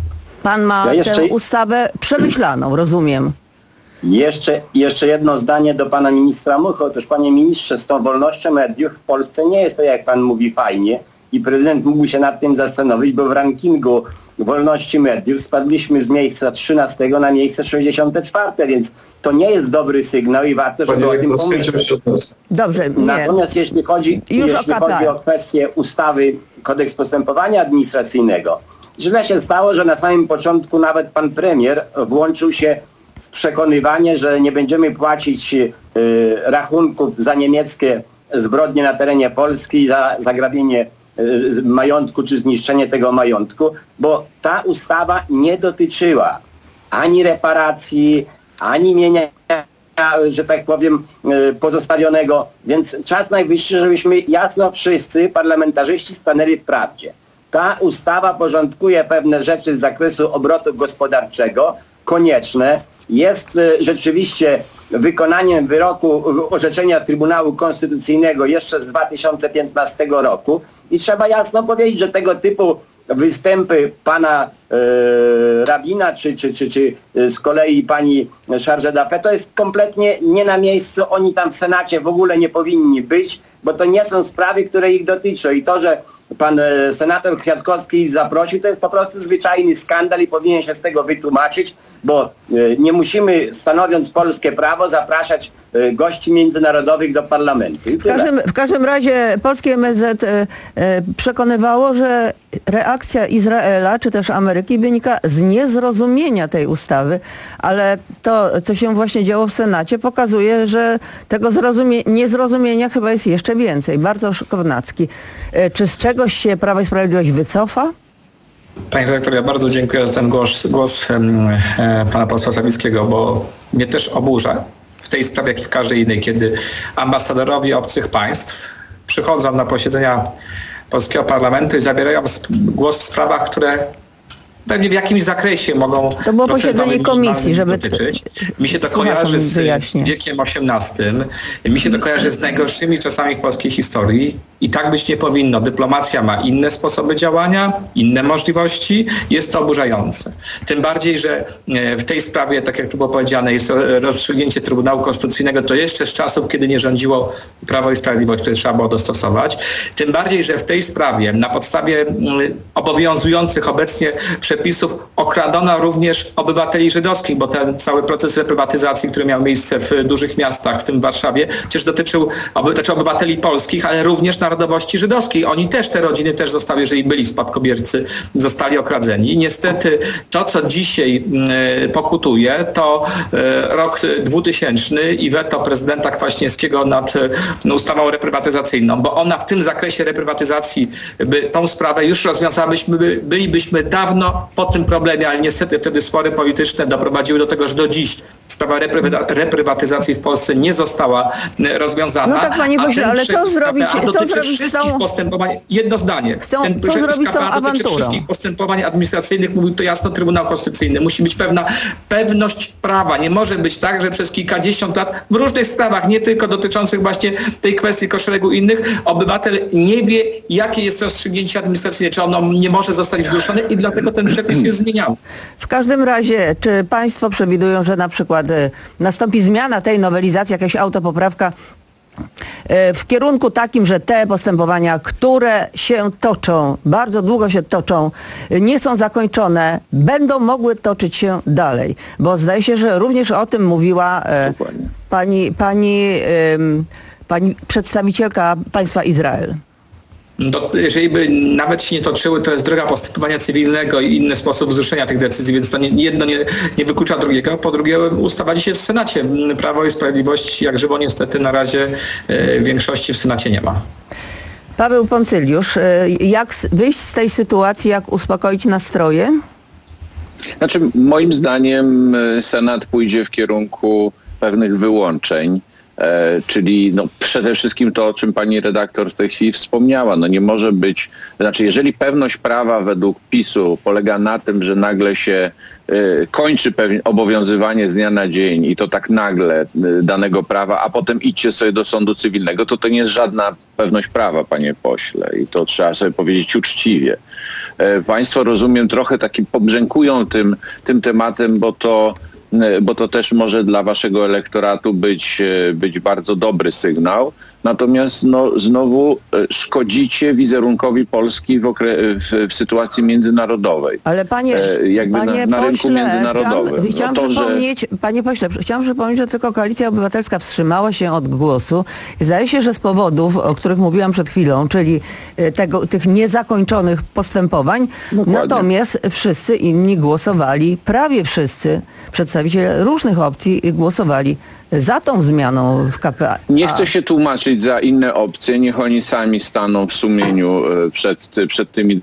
pan ma ja jeszcze... tę ustawę przemyślaną, rozumiem. Jeszcze, jeszcze jedno zdanie do pana ministra Muchy. Otóż, panie ministrze, z tą wolnością mediów w Polsce nie jest to, jak pan mówi, fajnie i prezydent mógłby się nad tym zastanowić, bo w rankingu wolności mediów spadliśmy z miejsca trzynastego na miejsce sześćdziesiąte czwarte, więc to nie jest dobry sygnał i warto, żeby panie, o tym pomyśleć. Dobrze, nie. Natomiast jeśli chodzi, jeśli o, chodzi o kwestię ustawy Kodeks Postępowania Administracyjnego, źle się stało, że na samym początku nawet pan premier włączył się w przekonywanie, że nie będziemy płacić y, rachunków za niemieckie zbrodnie na terenie Polski, za zagrabienie y, majątku czy zniszczenie tego majątku, bo ta ustawa nie dotyczyła ani reparacji, ani mienia, że tak powiem, y, pozostawionego. Więc czas najwyższy, żebyśmy jasno wszyscy parlamentarzyści stanęli w prawdzie. Ta ustawa porządkuje pewne rzeczy z zakresu obrotu gospodarczego, konieczne. Jest rzeczywiście wykonaniem wyroku orzeczenia Trybunału Konstytucyjnego jeszcze z dwa tysiące piętnastego roku i trzeba jasno powiedzieć, że tego typu występy pana e, rabina czy, czy, czy, czy z kolei pani chargé d'affaires to jest kompletnie nie na miejscu. Oni tam w Senacie w ogóle nie powinni być, bo to nie są sprawy, które ich dotyczą i to, że pan e, senator Kwiatkowski zaprosił, to jest po prostu zwyczajny skandal i powinien się z tego wytłumaczyć, bo e, nie musimy, stanowiąc polskie prawo, zapraszać e, gości międzynarodowych do parlamentu. W każdym, w każdym razie polskie M S Z e, e, przekonywało, że reakcja Izraela czy też Ameryki wynika z niezrozumienia tej ustawy, ale to, co się właśnie działo w Senacie, pokazuje, że tego zrozumie- niezrozumienia chyba jest jeszcze więcej. Bardzo Kownacki. E, czy z czegoś się Prawo i Sprawiedliwość wycofa? Panie redaktor, ja bardzo dziękuję za ten głos, głos e, pana posła Sawickiego, bo mnie też oburza w tej sprawie, jak i w każdej innej, kiedy ambasadorowie obcych państw przychodzą na posiedzenia polskiego parlamentu i zabierają głos w sprawach, które pewnie w jakimś zakresie mogą... To było posiedzenie komisji, żeby... dotyczyć. Mi się to kojarzy z wiekiem osiemnastym. Mi się to kojarzy z najgorszymi czasami w polskiej historii. I tak być nie powinno. Dyplomacja ma inne sposoby działania, inne możliwości. Jest to oburzające. Tym bardziej, że w tej sprawie, tak jak tu było powiedziane, jest rozstrzygnięcie Trybunału Konstytucyjnego, to jeszcze z czasów, kiedy nie rządziło Prawo i Sprawiedliwość, które trzeba było dostosować. Tym bardziej, że w tej sprawie na podstawie obowiązujących obecnie przepisów okradano również obywateli żydowskich, bo ten cały proces reprywatyzacji, który miał miejsce w dużych miastach, w tym w Warszawie, przecież dotyczył, dotyczył obywateli polskich, ale również narodowości żydowskiej. Oni też, te rodziny też zostały, jeżeli byli spadkobiercy, zostali okradzeni. I niestety to, co dzisiaj pokutuje, to rok dwutysięczny i weto prezydenta Kwaśniewskiego nad ustawą reprywatyzacyjną, bo ona w tym zakresie reprywatyzacji by tą sprawę już rozwiązałyśmy, by, bylibyśmy dawno po tym problemie, ale niestety wtedy spory polityczne doprowadziły do tego, że do dziś sprawa reprywatyzacji w Polsce nie została rozwiązana. No tak, panie pośle, ale co zrobić, co zrobić z tą... postępowań, jedno zdanie. Chcą, ten co zrobić z tą awanturą? Dotyczy wszystkich postępowań administracyjnych, mówił to jasno Trybunał Konstytucyjny. Musi być pewna pewność prawa. Nie może być tak, że przez kilkadziesiąt lat w różnych sprawach, nie tylko dotyczących właśnie tej kwestii, tylko szeregu innych, obywatel nie wie, jakie jest rozstrzygnięcie administracyjne, czy ono nie może zostać wzruszone i dlatego ten przepis jest zmieniany. W każdym razie, czy państwo przewidują, że na przykład y, nastąpi zmiana tej nowelizacji, jakaś autopoprawka w kierunku takim, że te postępowania, które się toczą, bardzo długo się toczą, nie są zakończone, będą mogły toczyć się dalej? Bo zdaje się, że również o tym mówiła e, pani, pani, e, pani przedstawicielka państwa Izrael. Do, jeżeli by nawet się nie toczyły, to jest droga postępowania cywilnego i inny sposób wzruszenia tych decyzji, więc to nie, jedno nie, nie wyklucza drugiego. Po drugie, ustawa dzisiaj w Senacie. Prawo i Sprawiedliwość, jak żywo niestety na razie e, większości w Senacie nie ma. Paweł Poncyliusz, e, jak wyjść z tej sytuacji, jak uspokoić nastroje? Znaczy, moim zdaniem Senat pójdzie w kierunku pewnych wyłączeń. E, czyli no, przede wszystkim to, o czym pani redaktor w tej chwili wspomniała. No nie może być, znaczy jeżeli pewność prawa według PiSu polega na tym, że nagle się y, kończy pewnie obowiązywanie z dnia na dzień i to tak nagle y, danego prawa, a potem idźcie sobie do sądu cywilnego, to to nie jest żadna pewność prawa, panie pośle. I to trzeba sobie powiedzieć uczciwie. E, państwo, rozumiem, trochę taki pobrzękują tym, tym tematem, bo to bo to też może dla waszego elektoratu być, być bardzo dobry sygnał. Natomiast no, znowu szkodzicie wizerunkowi Polski w, okre- w, w sytuacji międzynarodowej. Ale panie, e, jakby panie na, na rynku pośle, międzynarodowym. Chciałam, chciałam no to, przypomnieć, że... Panie pośle, chciałam przypomnieć, że tylko Koalicja Obywatelska wstrzymała się od głosu. Zdaje się, że z powodów, o których mówiłam przed chwilą, czyli tego, tych niezakończonych postępowań, Dokładnie. Natomiast wszyscy inni głosowali, prawie wszyscy przedstawiciele różnych opcji głosowali za tą zmianą w K P A. Nie chcę się tłumaczyć za inne opcje, niech oni sami staną w sumieniu przed, przed tymi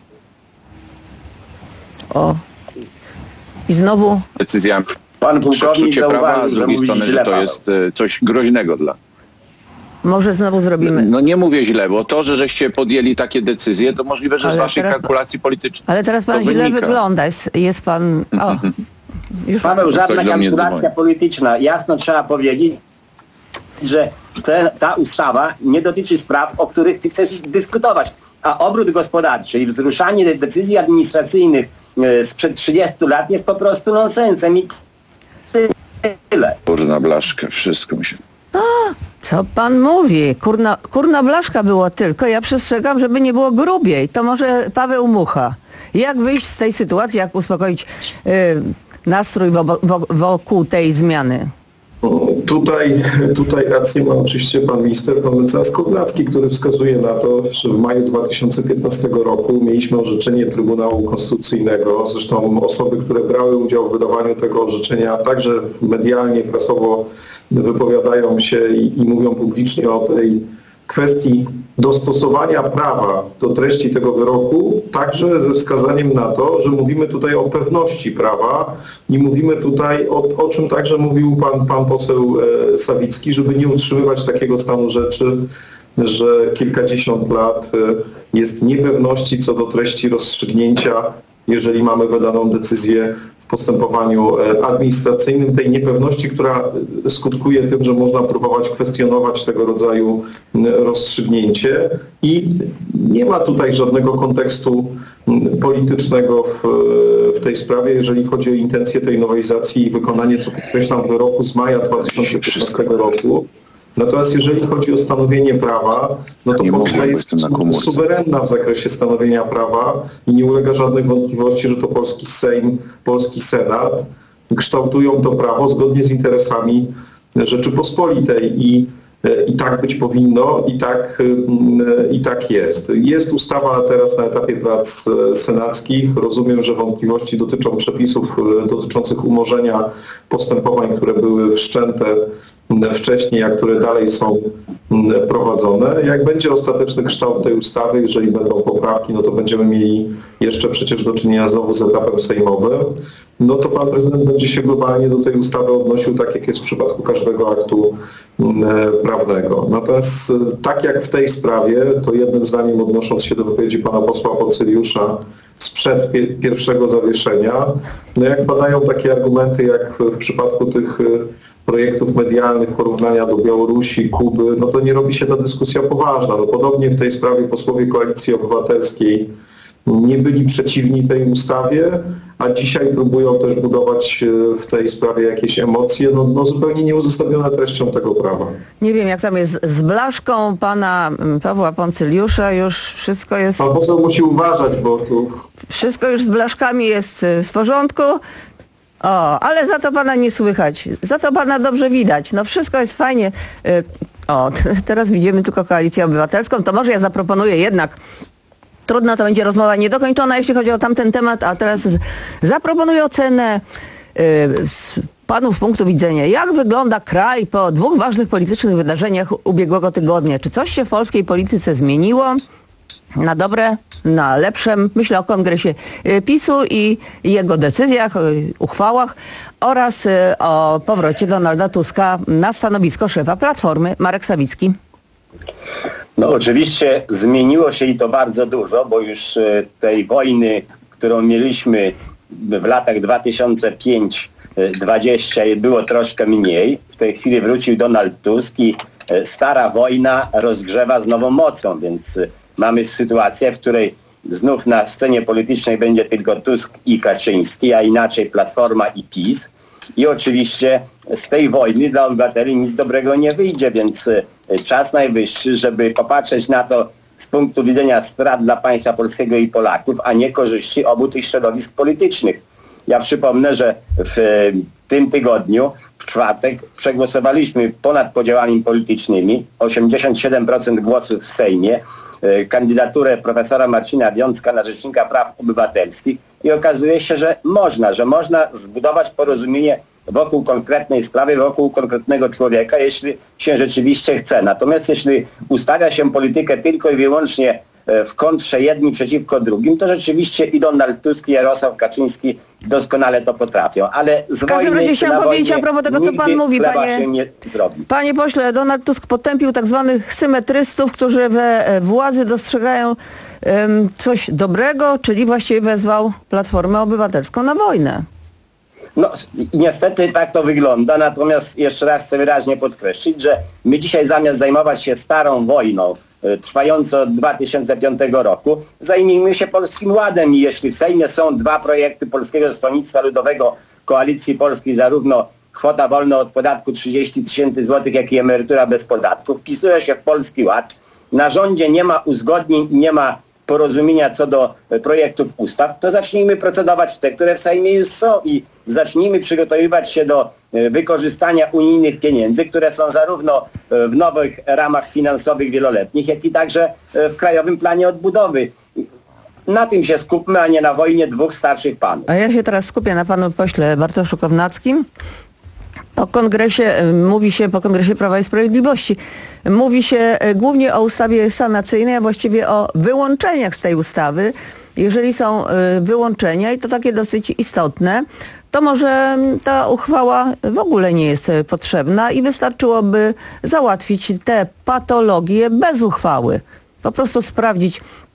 o. I znowu decyzjami. Pan pułkownik zauważył, z drugiej strony, że to jest coś groźnego dla. Może znowu zrobimy. No nie mówię źle, bo to, że żeście podjęli takie decyzje, to możliwe, że ale z waszej kalkulacji politycznej. Ale teraz pan źle wynika. wygląda. Jest, jest pan... O. Już Paweł, żadna kalkulacja polityczna. Jasno trzeba powiedzieć, że te, ta ustawa nie dotyczy spraw, o których ty chcesz dyskutować. A obrót gospodarczy i wzruszanie decyzji administracyjnych sprzed trzydziestu lat jest po prostu nonsensem i tyle. Kurna blaszka, wszystko mi się... A, co pan mówi? Kurna, kurna blaszka było tylko. Ja przestrzegam, żeby nie było grubiej. To może Paweł Mucha. Jak wyjść z tej sytuacji, jak uspokoić... Yy, nastrój wokół tej zmiany? Tutaj, tutaj rację ma oczywiście pan minister, pan mecenas Kownacki, który wskazuje na to, że w maju dwa tysiące piętnastego roku mieliśmy orzeczenie Trybunału Konstytucyjnego. Zresztą osoby, które brały udział w wydawaniu tego orzeczenia, także medialnie, prasowo wypowiadają się i, i mówią publicznie o tej kwestii dostosowania prawa do treści tego wyroku, także ze wskazaniem na to, że mówimy tutaj o pewności prawa i mówimy tutaj o, o czym także mówił pan, pan poseł e, Sawicki, żeby nie utrzymywać takiego stanu rzeczy, że kilkadziesiąt lat e, jest niepewności co do treści rozstrzygnięcia, jeżeli mamy wydaną decyzję w postępowaniu administracyjnym, tej niepewności, która skutkuje tym, że można próbować kwestionować tego rodzaju rozstrzygnięcie i nie ma tutaj żadnego kontekstu politycznego w, w tej sprawie, jeżeli chodzi o intencje tej nowelizacji i wykonanie, co podkreślam, wyroku z maja dwa tysiące piętnastego roku. Natomiast jeżeli chodzi o stanowienie prawa, no to Polska jest suwerenna w zakresie stanowienia prawa i nie ulega żadnej wątpliwości, że to polski Sejm, polski Senat kształtują to prawo zgodnie z interesami Rzeczypospolitej i, i tak być powinno i tak, i tak jest. Jest ustawa teraz na etapie prac senackich. Rozumiem, że wątpliwości dotyczą przepisów dotyczących umorzenia postępowań, które były wszczęte wcześniej, a które dalej są prowadzone. Jak będzie ostateczny kształt tej ustawy, jeżeli będą poprawki, no to będziemy mieli jeszcze przecież do czynienia znowu z etapem sejmowym, no to pan prezydent będzie się globalnie do tej ustawy odnosił tak, jak jest w przypadku każdego aktu prawnego. Natomiast tak jak w tej sprawie, to jednym zdaniem odnosząc się do wypowiedzi pana posła Pocyliusza sprzed pierwszego zawieszenia, no jak padają takie argumenty, jak w przypadku tych projektów medialnych, porównania do Białorusi, Kuby, no to nie robi się ta dyskusja poważna. No podobnie w tej sprawie posłowie Koalicji Obywatelskiej nie byli przeciwni tej ustawie, a dzisiaj próbują też budować w tej sprawie jakieś emocje, no, no zupełnie nieuzasadnione treścią tego prawa. Nie wiem, jak tam jest z blaszką pana Pawła Poncyliusza, już wszystko jest... Pan poseł musi uważać, bo tu... Wszystko już z blaszkami jest w porządku. O, ale za to pana nie słychać, za to pana dobrze widać. No wszystko jest fajnie. O, teraz widzimy tylko Koalicję Obywatelską. To może ja zaproponuję jednak, trudno, to będzie rozmowa niedokończona, jeśli chodzi o tamten temat, a teraz zaproponuję ocenę z panów punktu widzenia. Jak wygląda kraj po dwóch ważnych politycznych wydarzeniach ubiegłego tygodnia? Czy coś się w polskiej polityce zmieniło? Na dobre, na lepsze. Myślę o kongresie PiSu i jego decyzjach, uchwałach oraz o powrocie Donalda Tuska na stanowisko szefa Platformy. Marek Sawicki. No oczywiście zmieniło się i to bardzo dużo, bo już tej wojny, którą mieliśmy w latach dwa tysiące piąty do dwudziestego było troszkę mniej. W tej chwili wrócił Donald Tusk i stara wojna rozgrzewa z nową mocą, więc mamy sytuację, w której znów na scenie politycznej będzie tylko Tusk i Kaczyński, a inaczej Platforma i PiS. I oczywiście z tej wojny dla obywateli nic dobrego nie wyjdzie, więc czas najwyższy, żeby popatrzeć na to z punktu widzenia strat dla państwa polskiego i Polaków, a nie korzyści obu tych środowisk politycznych. Ja przypomnę, że w tym tygodniu, w czwartek, przegłosowaliśmy ponad podziałami politycznymi osiemdziesiąt siedem procent głosów w Sejmie, kandydaturę profesora Marcina Wiącka na Rzecznika Praw Obywatelskich i okazuje się, że można, że można zbudować porozumienie wokół konkretnej sprawy, wokół konkretnego człowieka, jeśli się rzeczywiście chce. Natomiast jeśli ustawia się politykę tylko i wyłącznie w kontrze jedni przeciwko drugim, to rzeczywiście i Donald Tusk i Jarosław Kaczyński doskonale to potrafią. Ale z w każdym razie chciałam powiedzieć a propos tego, co pan mówi, panie, się nie zrobi. Panie pośle, Donald Tusk potępił tak zwanych symetrystów, którzy we władzy dostrzegają um, coś dobrego, czyli właściwie wezwał Platformę Obywatelską na wojnę. No niestety tak to wygląda, natomiast jeszcze raz chcę wyraźnie podkreślić, że my dzisiaj zamiast zajmować się starą wojną, trwającą od dwa tysiące piątego roku, zajmijmy się Polskim Ładem i jeśli w Sejmie są dwa projekty Polskiego Stronnictwa Ludowego, Koalicji Polskiej, zarówno kwota wolna od podatku trzydzieści tysięcy złotych, jak i emerytura bez podatku, wpisuje się w Polski Ład. Na rządzie nie ma uzgodnień i nie ma porozumienia co do projektów ustaw, to zacznijmy procedować te, które w Sejmie już są i zacznijmy przygotowywać się do wykorzystania unijnych pieniędzy, które są zarówno w nowych ramach finansowych wieloletnich, jak i także w Krajowym Planie Odbudowy. Na tym się skupmy, a nie na wojnie dwóch starszych panów. A ja się teraz skupię na panu pośle Bartoszu Kownackim. Po kongresie, mówi się, po kongresie Prawa i Sprawiedliwości, mówi się głównie o ustawie sanacyjnej, a właściwie o wyłączeniach z tej ustawy. Jeżeli są wyłączenia i to takie dosyć istotne, to może ta uchwała w ogóle nie jest potrzebna i wystarczyłoby załatwić te patologie bez uchwały. Po prostu sprawdzić,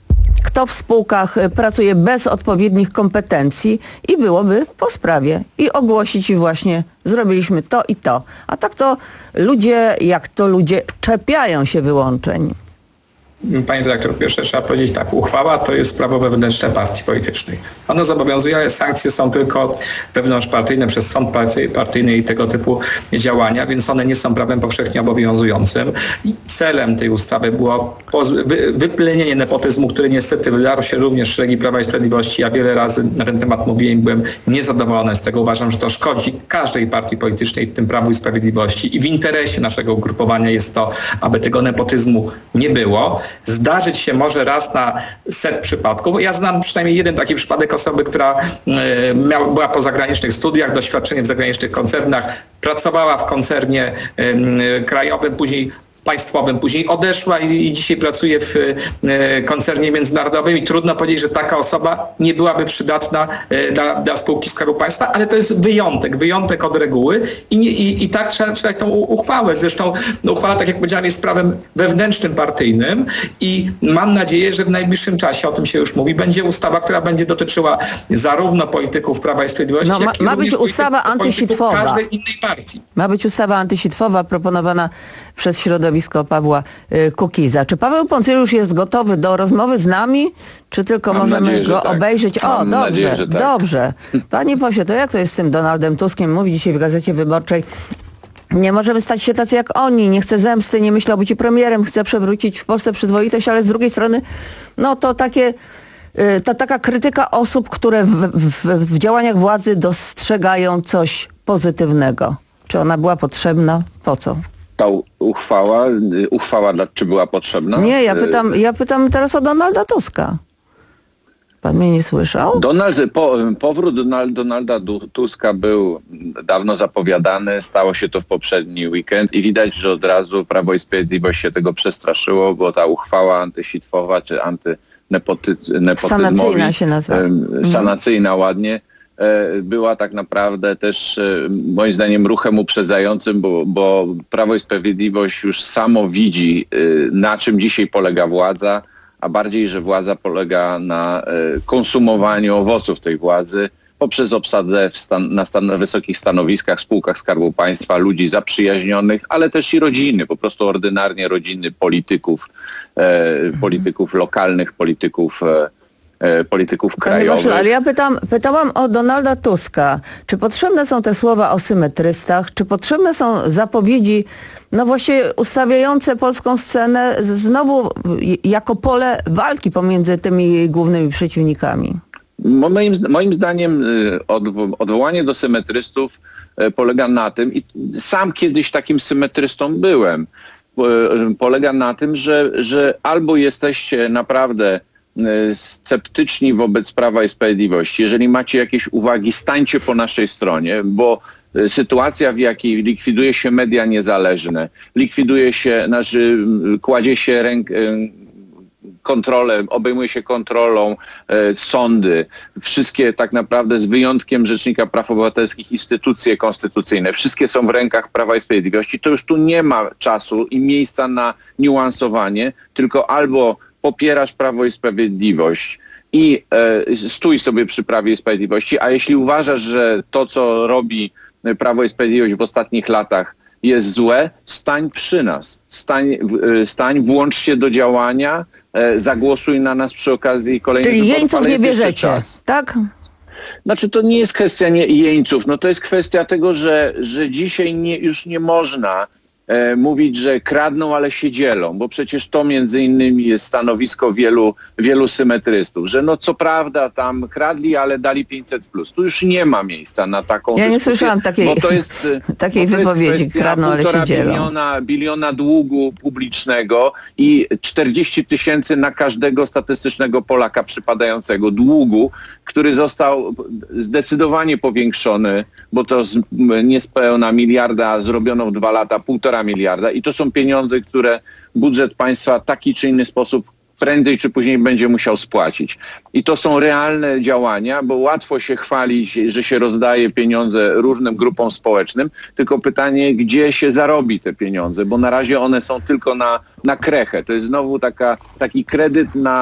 kto w spółkach pracuje bez odpowiednich kompetencji i byłoby po sprawie. I ogłosić właśnie, zrobiliśmy to i to. A tak to ludzie, jak to ludzie, czepiają się wyłączeń. Panie dyrektor, pierwsze trzeba powiedzieć tak, uchwała to jest prawo wewnętrzne partii politycznej. Ono zobowiązuje, ale sankcje są tylko wewnątrzpartyjne przez sąd partyjny i tego typu działania, więc one nie są prawem powszechnie obowiązującym. I celem tej ustawy było wyplenienie nepotyzmu, który niestety wydarł się również w szeregi Prawa i Sprawiedliwości. Ja wiele razy na ten temat mówiłem i byłem niezadowolony z tego. Uważam, że to szkodzi każdej partii politycznej, w tym Prawu i Sprawiedliwości. I w interesie naszego ugrupowania jest to, aby tego nepotyzmu nie było. Zdarzyć się może raz na set przypadków. Ja znam przynajmniej jeden taki przypadek osoby, która y, miała, była po zagranicznych studiach, doświadczenie w zagranicznych koncernach, pracowała w koncernie y, krajowym, później państwowym, później odeszła i, i dzisiaj pracuje w e, koncernie międzynarodowym i trudno powiedzieć, że taka osoba nie byłaby przydatna e, dla, dla spółki Skarbu Państwa, ale to jest wyjątek, wyjątek od reguły i, nie, i, i tak trzeba czytać tą uchwałę. Zresztą no, uchwała, tak jak powiedziałem, jest prawem wewnętrznym, partyjnym i mam nadzieję, że w najbliższym czasie, o tym się już mówi, będzie ustawa, która będzie dotyczyła zarówno polityków Prawa i Sprawiedliwości, no, ma, jak i ma być ustawa antysitwowa. każdej innej partii. Ma być ustawa antysitwowa proponowana przez środowisko Pawła Kukiza. Czy Paweł Poncyljusz jest gotowy do rozmowy z nami, czy tylko Mam możemy nadzieję, go tak. obejrzeć? O, Mam dobrze, nadzieję, że tak. dobrze. Panie pośle, to jak to jest z tym Donaldem Tuskiem? Mówi dzisiaj w Gazecie Wyborczej, nie możemy stać się tacy jak oni, nie chce zemsty, nie myśli o byciu premierem, chce przewrócić w Polsce przyzwoitość, ale z drugiej strony, no to takie ta taka krytyka osób, które w, w, w działaniach władzy dostrzegają coś pozytywnego. Czy ona była potrzebna? Po co? Ta uchwała, uchwała dla, czy była potrzebna? Nie, ja pytam, ja pytam teraz o Donalda Tuska. Pan mnie nie słyszał? Donald, po, powrót Donald, Donalda Tuska był dawno zapowiadany, stało się to w poprzedni weekend i widać, że od razu Prawo i Sprawiedliwość się tego przestraszyło, bo ta uchwała antysitwowa czy antynepotyzmowi, sanacyjna się nazywa. Sanacyjna ładnie, była tak naprawdę też moim zdaniem ruchem uprzedzającym, bo, bo Prawo i Sprawiedliwość już samo widzi, na czym dzisiaj polega władza, a bardziej, że władza polega na konsumowaniu owoców tej władzy poprzez obsadę w stan, na, stan, na wysokich stanowiskach, spółkach Skarbu Państwa, ludzi zaprzyjaźnionych, ale też i rodziny, po prostu ordynarnie rodziny polityków, e, polityków lokalnych, polityków e, polityków krajowych. Panie, ale ja pytam, pytałam o Donalda Tuska. Czy potrzebne są te słowa o symetrystach? Czy potrzebne są zapowiedzi, no właśnie ustawiające polską scenę znowu jako pole walki pomiędzy tymi głównymi przeciwnikami? Moim, moim zdaniem odwołanie do symetrystów polega na tym, i sam kiedyś takim symetrystą byłem, polega na tym, że, że albo jesteście naprawdę sceptyczni wobec Prawa i Sprawiedliwości. Jeżeli macie jakieś uwagi, stańcie po naszej stronie, bo sytuacja, w jakiej likwiduje się media niezależne, likwiduje się, znaczy kładzie się ręk, kontrolę, obejmuje się kontrolą e, sądy, wszystkie tak naprawdę z wyjątkiem Rzecznika Praw Obywatelskich instytucje konstytucyjne, wszystkie są w rękach Prawa i Sprawiedliwości, to już tu nie ma czasu i miejsca na niuansowanie, tylko albo popierasz Prawo i Sprawiedliwość i e, stój sobie przy Prawie i Sprawiedliwości, a jeśli uważasz, że to, co robi Prawo i Sprawiedliwość w ostatnich latach jest złe, stań przy nas, stań, stań włącz się do działania, e, zagłosuj na nas przy okazji kolejnych Czyli wyborów. jeńców nie bierzecie, tak? Znaczy to nie jest kwestia nie, jeńców, no to jest kwestia tego, że, że dzisiaj nie, już nie można e, mówić, że kradną, ale się dzielą, bo przecież to między innymi jest stanowisko wielu, wielu symetrystów, że no co prawda tam kradli, ale dali pięćset plus. Tu już nie ma miejsca na taką Ja nie dyskusję, słyszałam takiej, bo to jest, takiej bo to wypowiedzi, jest kradną, ale się dzielą. Biliona, biliona długu publicznego i czterdzieści tysięcy na każdego statystycznego Polaka przypadającego długu, który został zdecydowanie powiększony, bo to z niespełna miliarda zrobiono w dwa lata półtora miliarda i to są pieniądze, które budżet państwa w taki czy inny sposób prędzej czy później będzie musiał spłacić. I to są realne działania, bo łatwo się chwalić, że się rozdaje pieniądze różnym grupom społecznym, tylko pytanie, gdzie się zarobi te pieniądze, bo na razie one są tylko na, na krechę. To jest znowu taka, taki kredyt na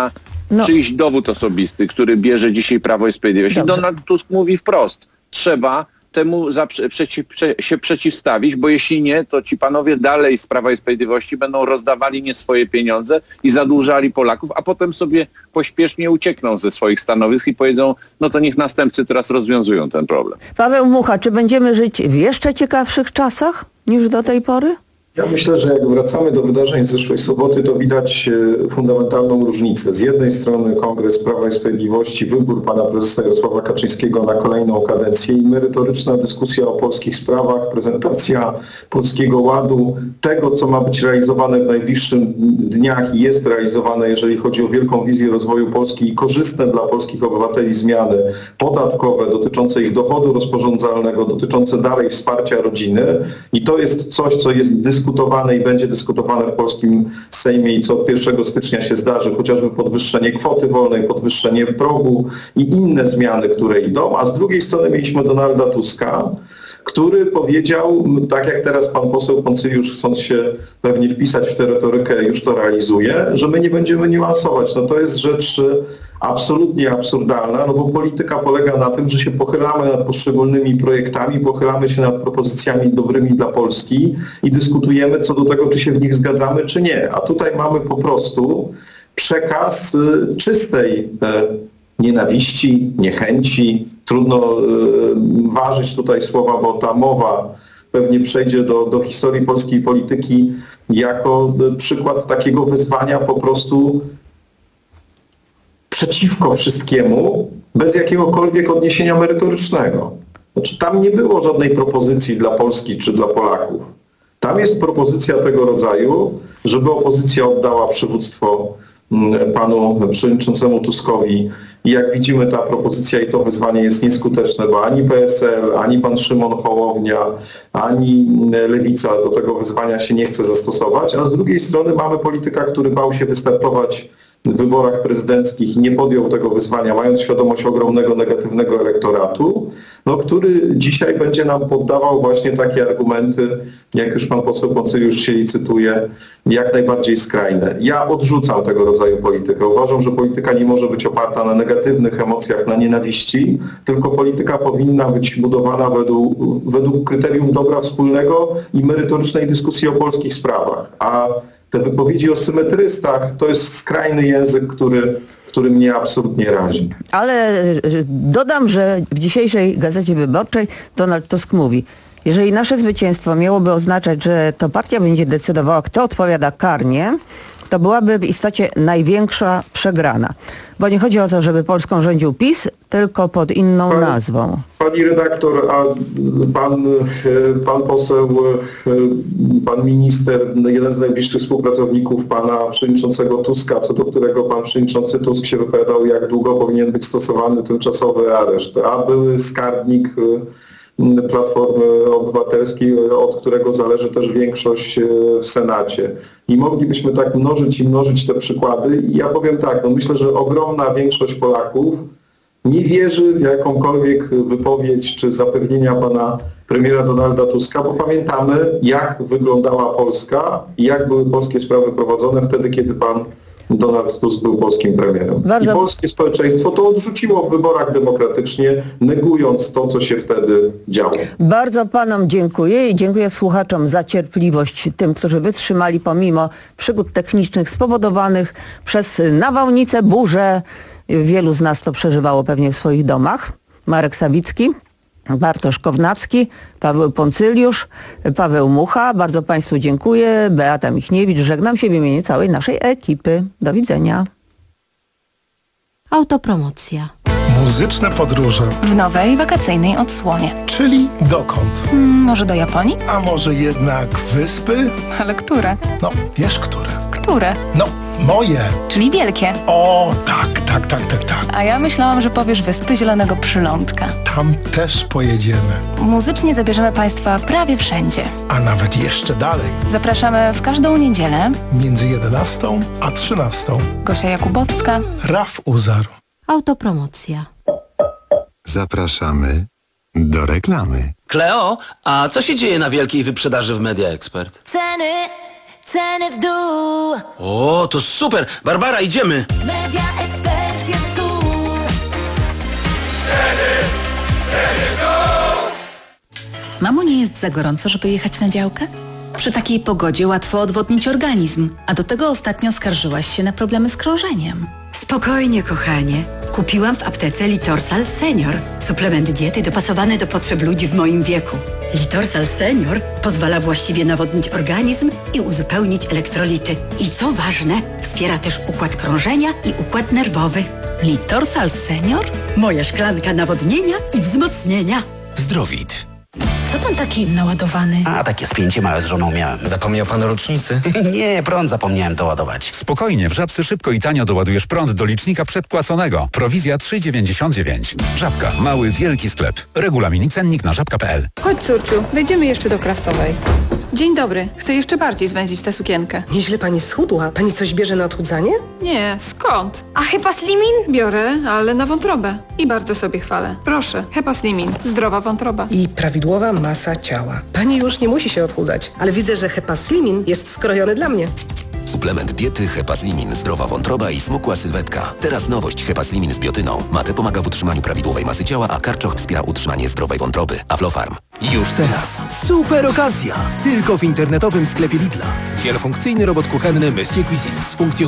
no. czyjś dowód osobisty, który bierze dzisiaj Prawo i Sprawiedliwość. I Donald Tusk mówi wprost, trzeba temu zaprze- przeciw, prze- się przeciwstawić, bo jeśli nie, to ci panowie dalej z Prawa i Sprawiedliwości będą rozdawali nie swoje pieniądze i zadłużali Polaków, a potem sobie pośpiesznie uciekną ze swoich stanowisk i powiedzą, no to niech następcy teraz rozwiązują ten problem. Paweł Mucha, czy będziemy żyć w jeszcze ciekawszych czasach niż do tej pory? Ja myślę, że jak wracamy do wydarzeń z zeszłej soboty, to widać fundamentalną różnicę. Z jednej strony Kongres Prawa i Sprawiedliwości, wybór pana prezesa Jarosława Kaczyńskiego na kolejną kadencję i merytoryczna dyskusja o polskich sprawach, prezentacja Polskiego Ładu, tego, co ma być realizowane w najbliższych dniach i jest realizowane, jeżeli chodzi o wielką wizję rozwoju Polski i korzystne dla polskich obywateli zmiany podatkowe dotyczące ich dochodu rozporządzalnego, dotyczące dalej wsparcia rodziny. I to jest coś, co jest dyskutowane dyskutowane i będzie dyskutowane w polskim Sejmie i co od pierwszego stycznia się zdarzy, chociażby podwyższenie kwoty wolnej, podwyższenie progu i inne zmiany, które idą, a z drugiej strony mieliśmy Donalda Tuska, który powiedział, tak jak teraz pan poseł Poncyliusz, chcąc się pewnie wpisać w tę retorykę, już to realizuje, że my nie będziemy niuansować. No to jest rzecz absolutnie absurdalna, no bo polityka polega na tym, że się pochylamy nad poszczególnymi projektami, pochylamy się nad propozycjami dobrymi dla Polski i dyskutujemy co do tego, czy się w nich zgadzamy, czy nie. A tutaj mamy po prostu przekaz czystej nienawiści, niechęci. Trudno ważyć tutaj słowa, bo ta mowa pewnie przejdzie do, do historii polskiej polityki jako przykład takiego wyzwania po prostu przeciwko wszystkiemu, bez jakiegokolwiek odniesienia merytorycznego. Znaczy, tam nie było żadnej propozycji dla Polski czy dla Polaków. Tam jest propozycja tego rodzaju, żeby opozycja oddała przywództwo panu przewodniczącemu Tuskowi. I jak widzimy, ta propozycja i to wyzwanie jest nieskuteczne, bo ani P S L, ani pan Szymon Hołownia, ani Lewica do tego wyzwania się nie chce zastosować, a z drugiej strony mamy polityka, który bał się wystartować w wyborach prezydenckich i nie podjął tego wyzwania, mając świadomość ogromnego negatywnego elektoratu, no, który dzisiaj będzie nam poddawał właśnie takie argumenty, jak już pan poseł Poncyliusz się licytuje, jak najbardziej skrajne. Ja odrzucam tego rodzaju politykę. Uważam, że polityka nie może być oparta na negatywnych emocjach, na nienawiści, tylko polityka powinna być budowana według, według kryterium dobra wspólnego i merytorycznej dyskusji o polskich sprawach. A te wypowiedzi o symetrystach to jest skrajny język, który, który mnie absolutnie razi. Ale dodam, że w dzisiejszej Gazecie Wyborczej Donald Tusk mówi, jeżeli nasze zwycięstwo miałoby oznaczać, że to partia będzie decydowała, kto odpowiada karnie, to byłaby w istocie największa przegrana. Bo nie chodzi o to, żeby Polską rządził PiS, tylko pod inną Pani, nazwą. Pani redaktor, a pan, pan poseł, pan minister, jeden z najbliższych współpracowników pana przewodniczącego Tuska, co do którego pan przewodniczący Tusk się wypowiadał, jak długo powinien być stosowany tymczasowy areszt. A były skarbnik Platformy Obywatelskiej, od którego zależy też większość w Senacie. I moglibyśmy tak mnożyć i mnożyć te przykłady. I ja powiem tak, no myślę, że ogromna większość Polaków nie wierzy w jakąkolwiek wypowiedź czy zapewnienia pana premiera Donalda Tuska, bo pamiętamy, jak wyglądała Polska i jak były polskie sprawy prowadzone wtedy, kiedy pan Donald Tusk był polskim premierem. Bardzo... I polskie społeczeństwo to odrzuciło w wyborach demokratycznie, negując to, co się wtedy działo. Bardzo panom dziękuję i dziękuję słuchaczom za cierpliwość, tym, którzy wytrzymali pomimo przygód technicznych spowodowanych przez nawałnice, burze. Wielu z nas to przeżywało pewnie w swoich domach. Marek Sawicki, Bartosz Kownacki, Paweł Poncyliusz, Paweł Mucha. Bardzo państwu dziękuję. Beata Michniewicz. Żegnam się w imieniu całej naszej ekipy. Do widzenia. Autopromocja. Muzyczne podróże. W nowej wakacyjnej odsłonie. Czyli dokąd? Hmm, może do Japonii? A może jednak wyspy? Ale które? No, wiesz które. Które? No, moje. Czyli wielkie. O, tak, tak, tak, tak, tak. A ja myślałam, że powiesz Wyspy Zielonego Przylądka. Tam też pojedziemy. Muzycznie zabierzemy państwa prawie wszędzie. A nawet jeszcze dalej. Zapraszamy w każdą niedzielę. Między jedenastą a trzynastą. Gosia Jakubowska. Raf Uzar. Autopromocja. Zapraszamy do reklamy. Kleo, a co się dzieje na wielkiej wyprzedaży w Media Expert? Ceny, ceny w dół. O, to super! Barbara, idziemy! Media Expert. Mamo, nie jest za gorąco, żeby jechać na działkę? Przy takiej pogodzie łatwo odwodnić organizm, a do tego ostatnio skarżyłaś się na problemy z krążeniem. Spokojnie, kochanie. Kupiłam w aptece Litorsal Senior. Suplement diety dopasowany do potrzeb ludzi w moim wieku. Litorsal Senior pozwala właściwie nawodnić organizm i uzupełnić elektrolity. I co ważne, wspiera też układ krążenia i układ nerwowy. Litorsal Senior? Moja szklanka nawodnienia i wzmocnienia. Zdrowit. Co pan taki naładowany? A, takie spięcie małe z żoną miałem. Zapomniał pan o rocznicy? Nie, prąd zapomniałem doładować. Spokojnie, w Żabce szybko i tanio doładujesz prąd do licznika przedpłaconego. Prowizja trzy dziewięćdziesiąt dziewięć. Żabka. Mały, wielki sklep. Regulamin i cennik na żabka kropka p l. Chodź, córciu, wejdziemy jeszcze do Krawcowej. Dzień dobry. Chcę jeszcze bardziej zwęzić tę sukienkę. Nieźle pani schudła. Pani coś bierze na odchudzanie? Nie, skąd? A Hepaslimin? Biorę, ale na wątrobę. I bardzo sobie chwalę. Proszę, Hepaslimin. Zdrowa wątroba. I prawidłowa masa ciała. Pani już nie musi się odchudzać, ale widzę, że Hepaslimin jest skrojony dla mnie. Suplement diety Hepaslimin, zdrowa wątroba i smukła sylwetka. Teraz nowość Hepaslimin z biotyną. Mate pomaga w utrzymaniu prawidłowej masy ciała, a karczoch wspiera utrzymanie zdrowej wątroby. Aflofarm. Już teraz super okazja! Tylko w internetowym sklepie Lidla. Wielofunkcyjny robot kuchenny Monsieur Cuisine z funkcją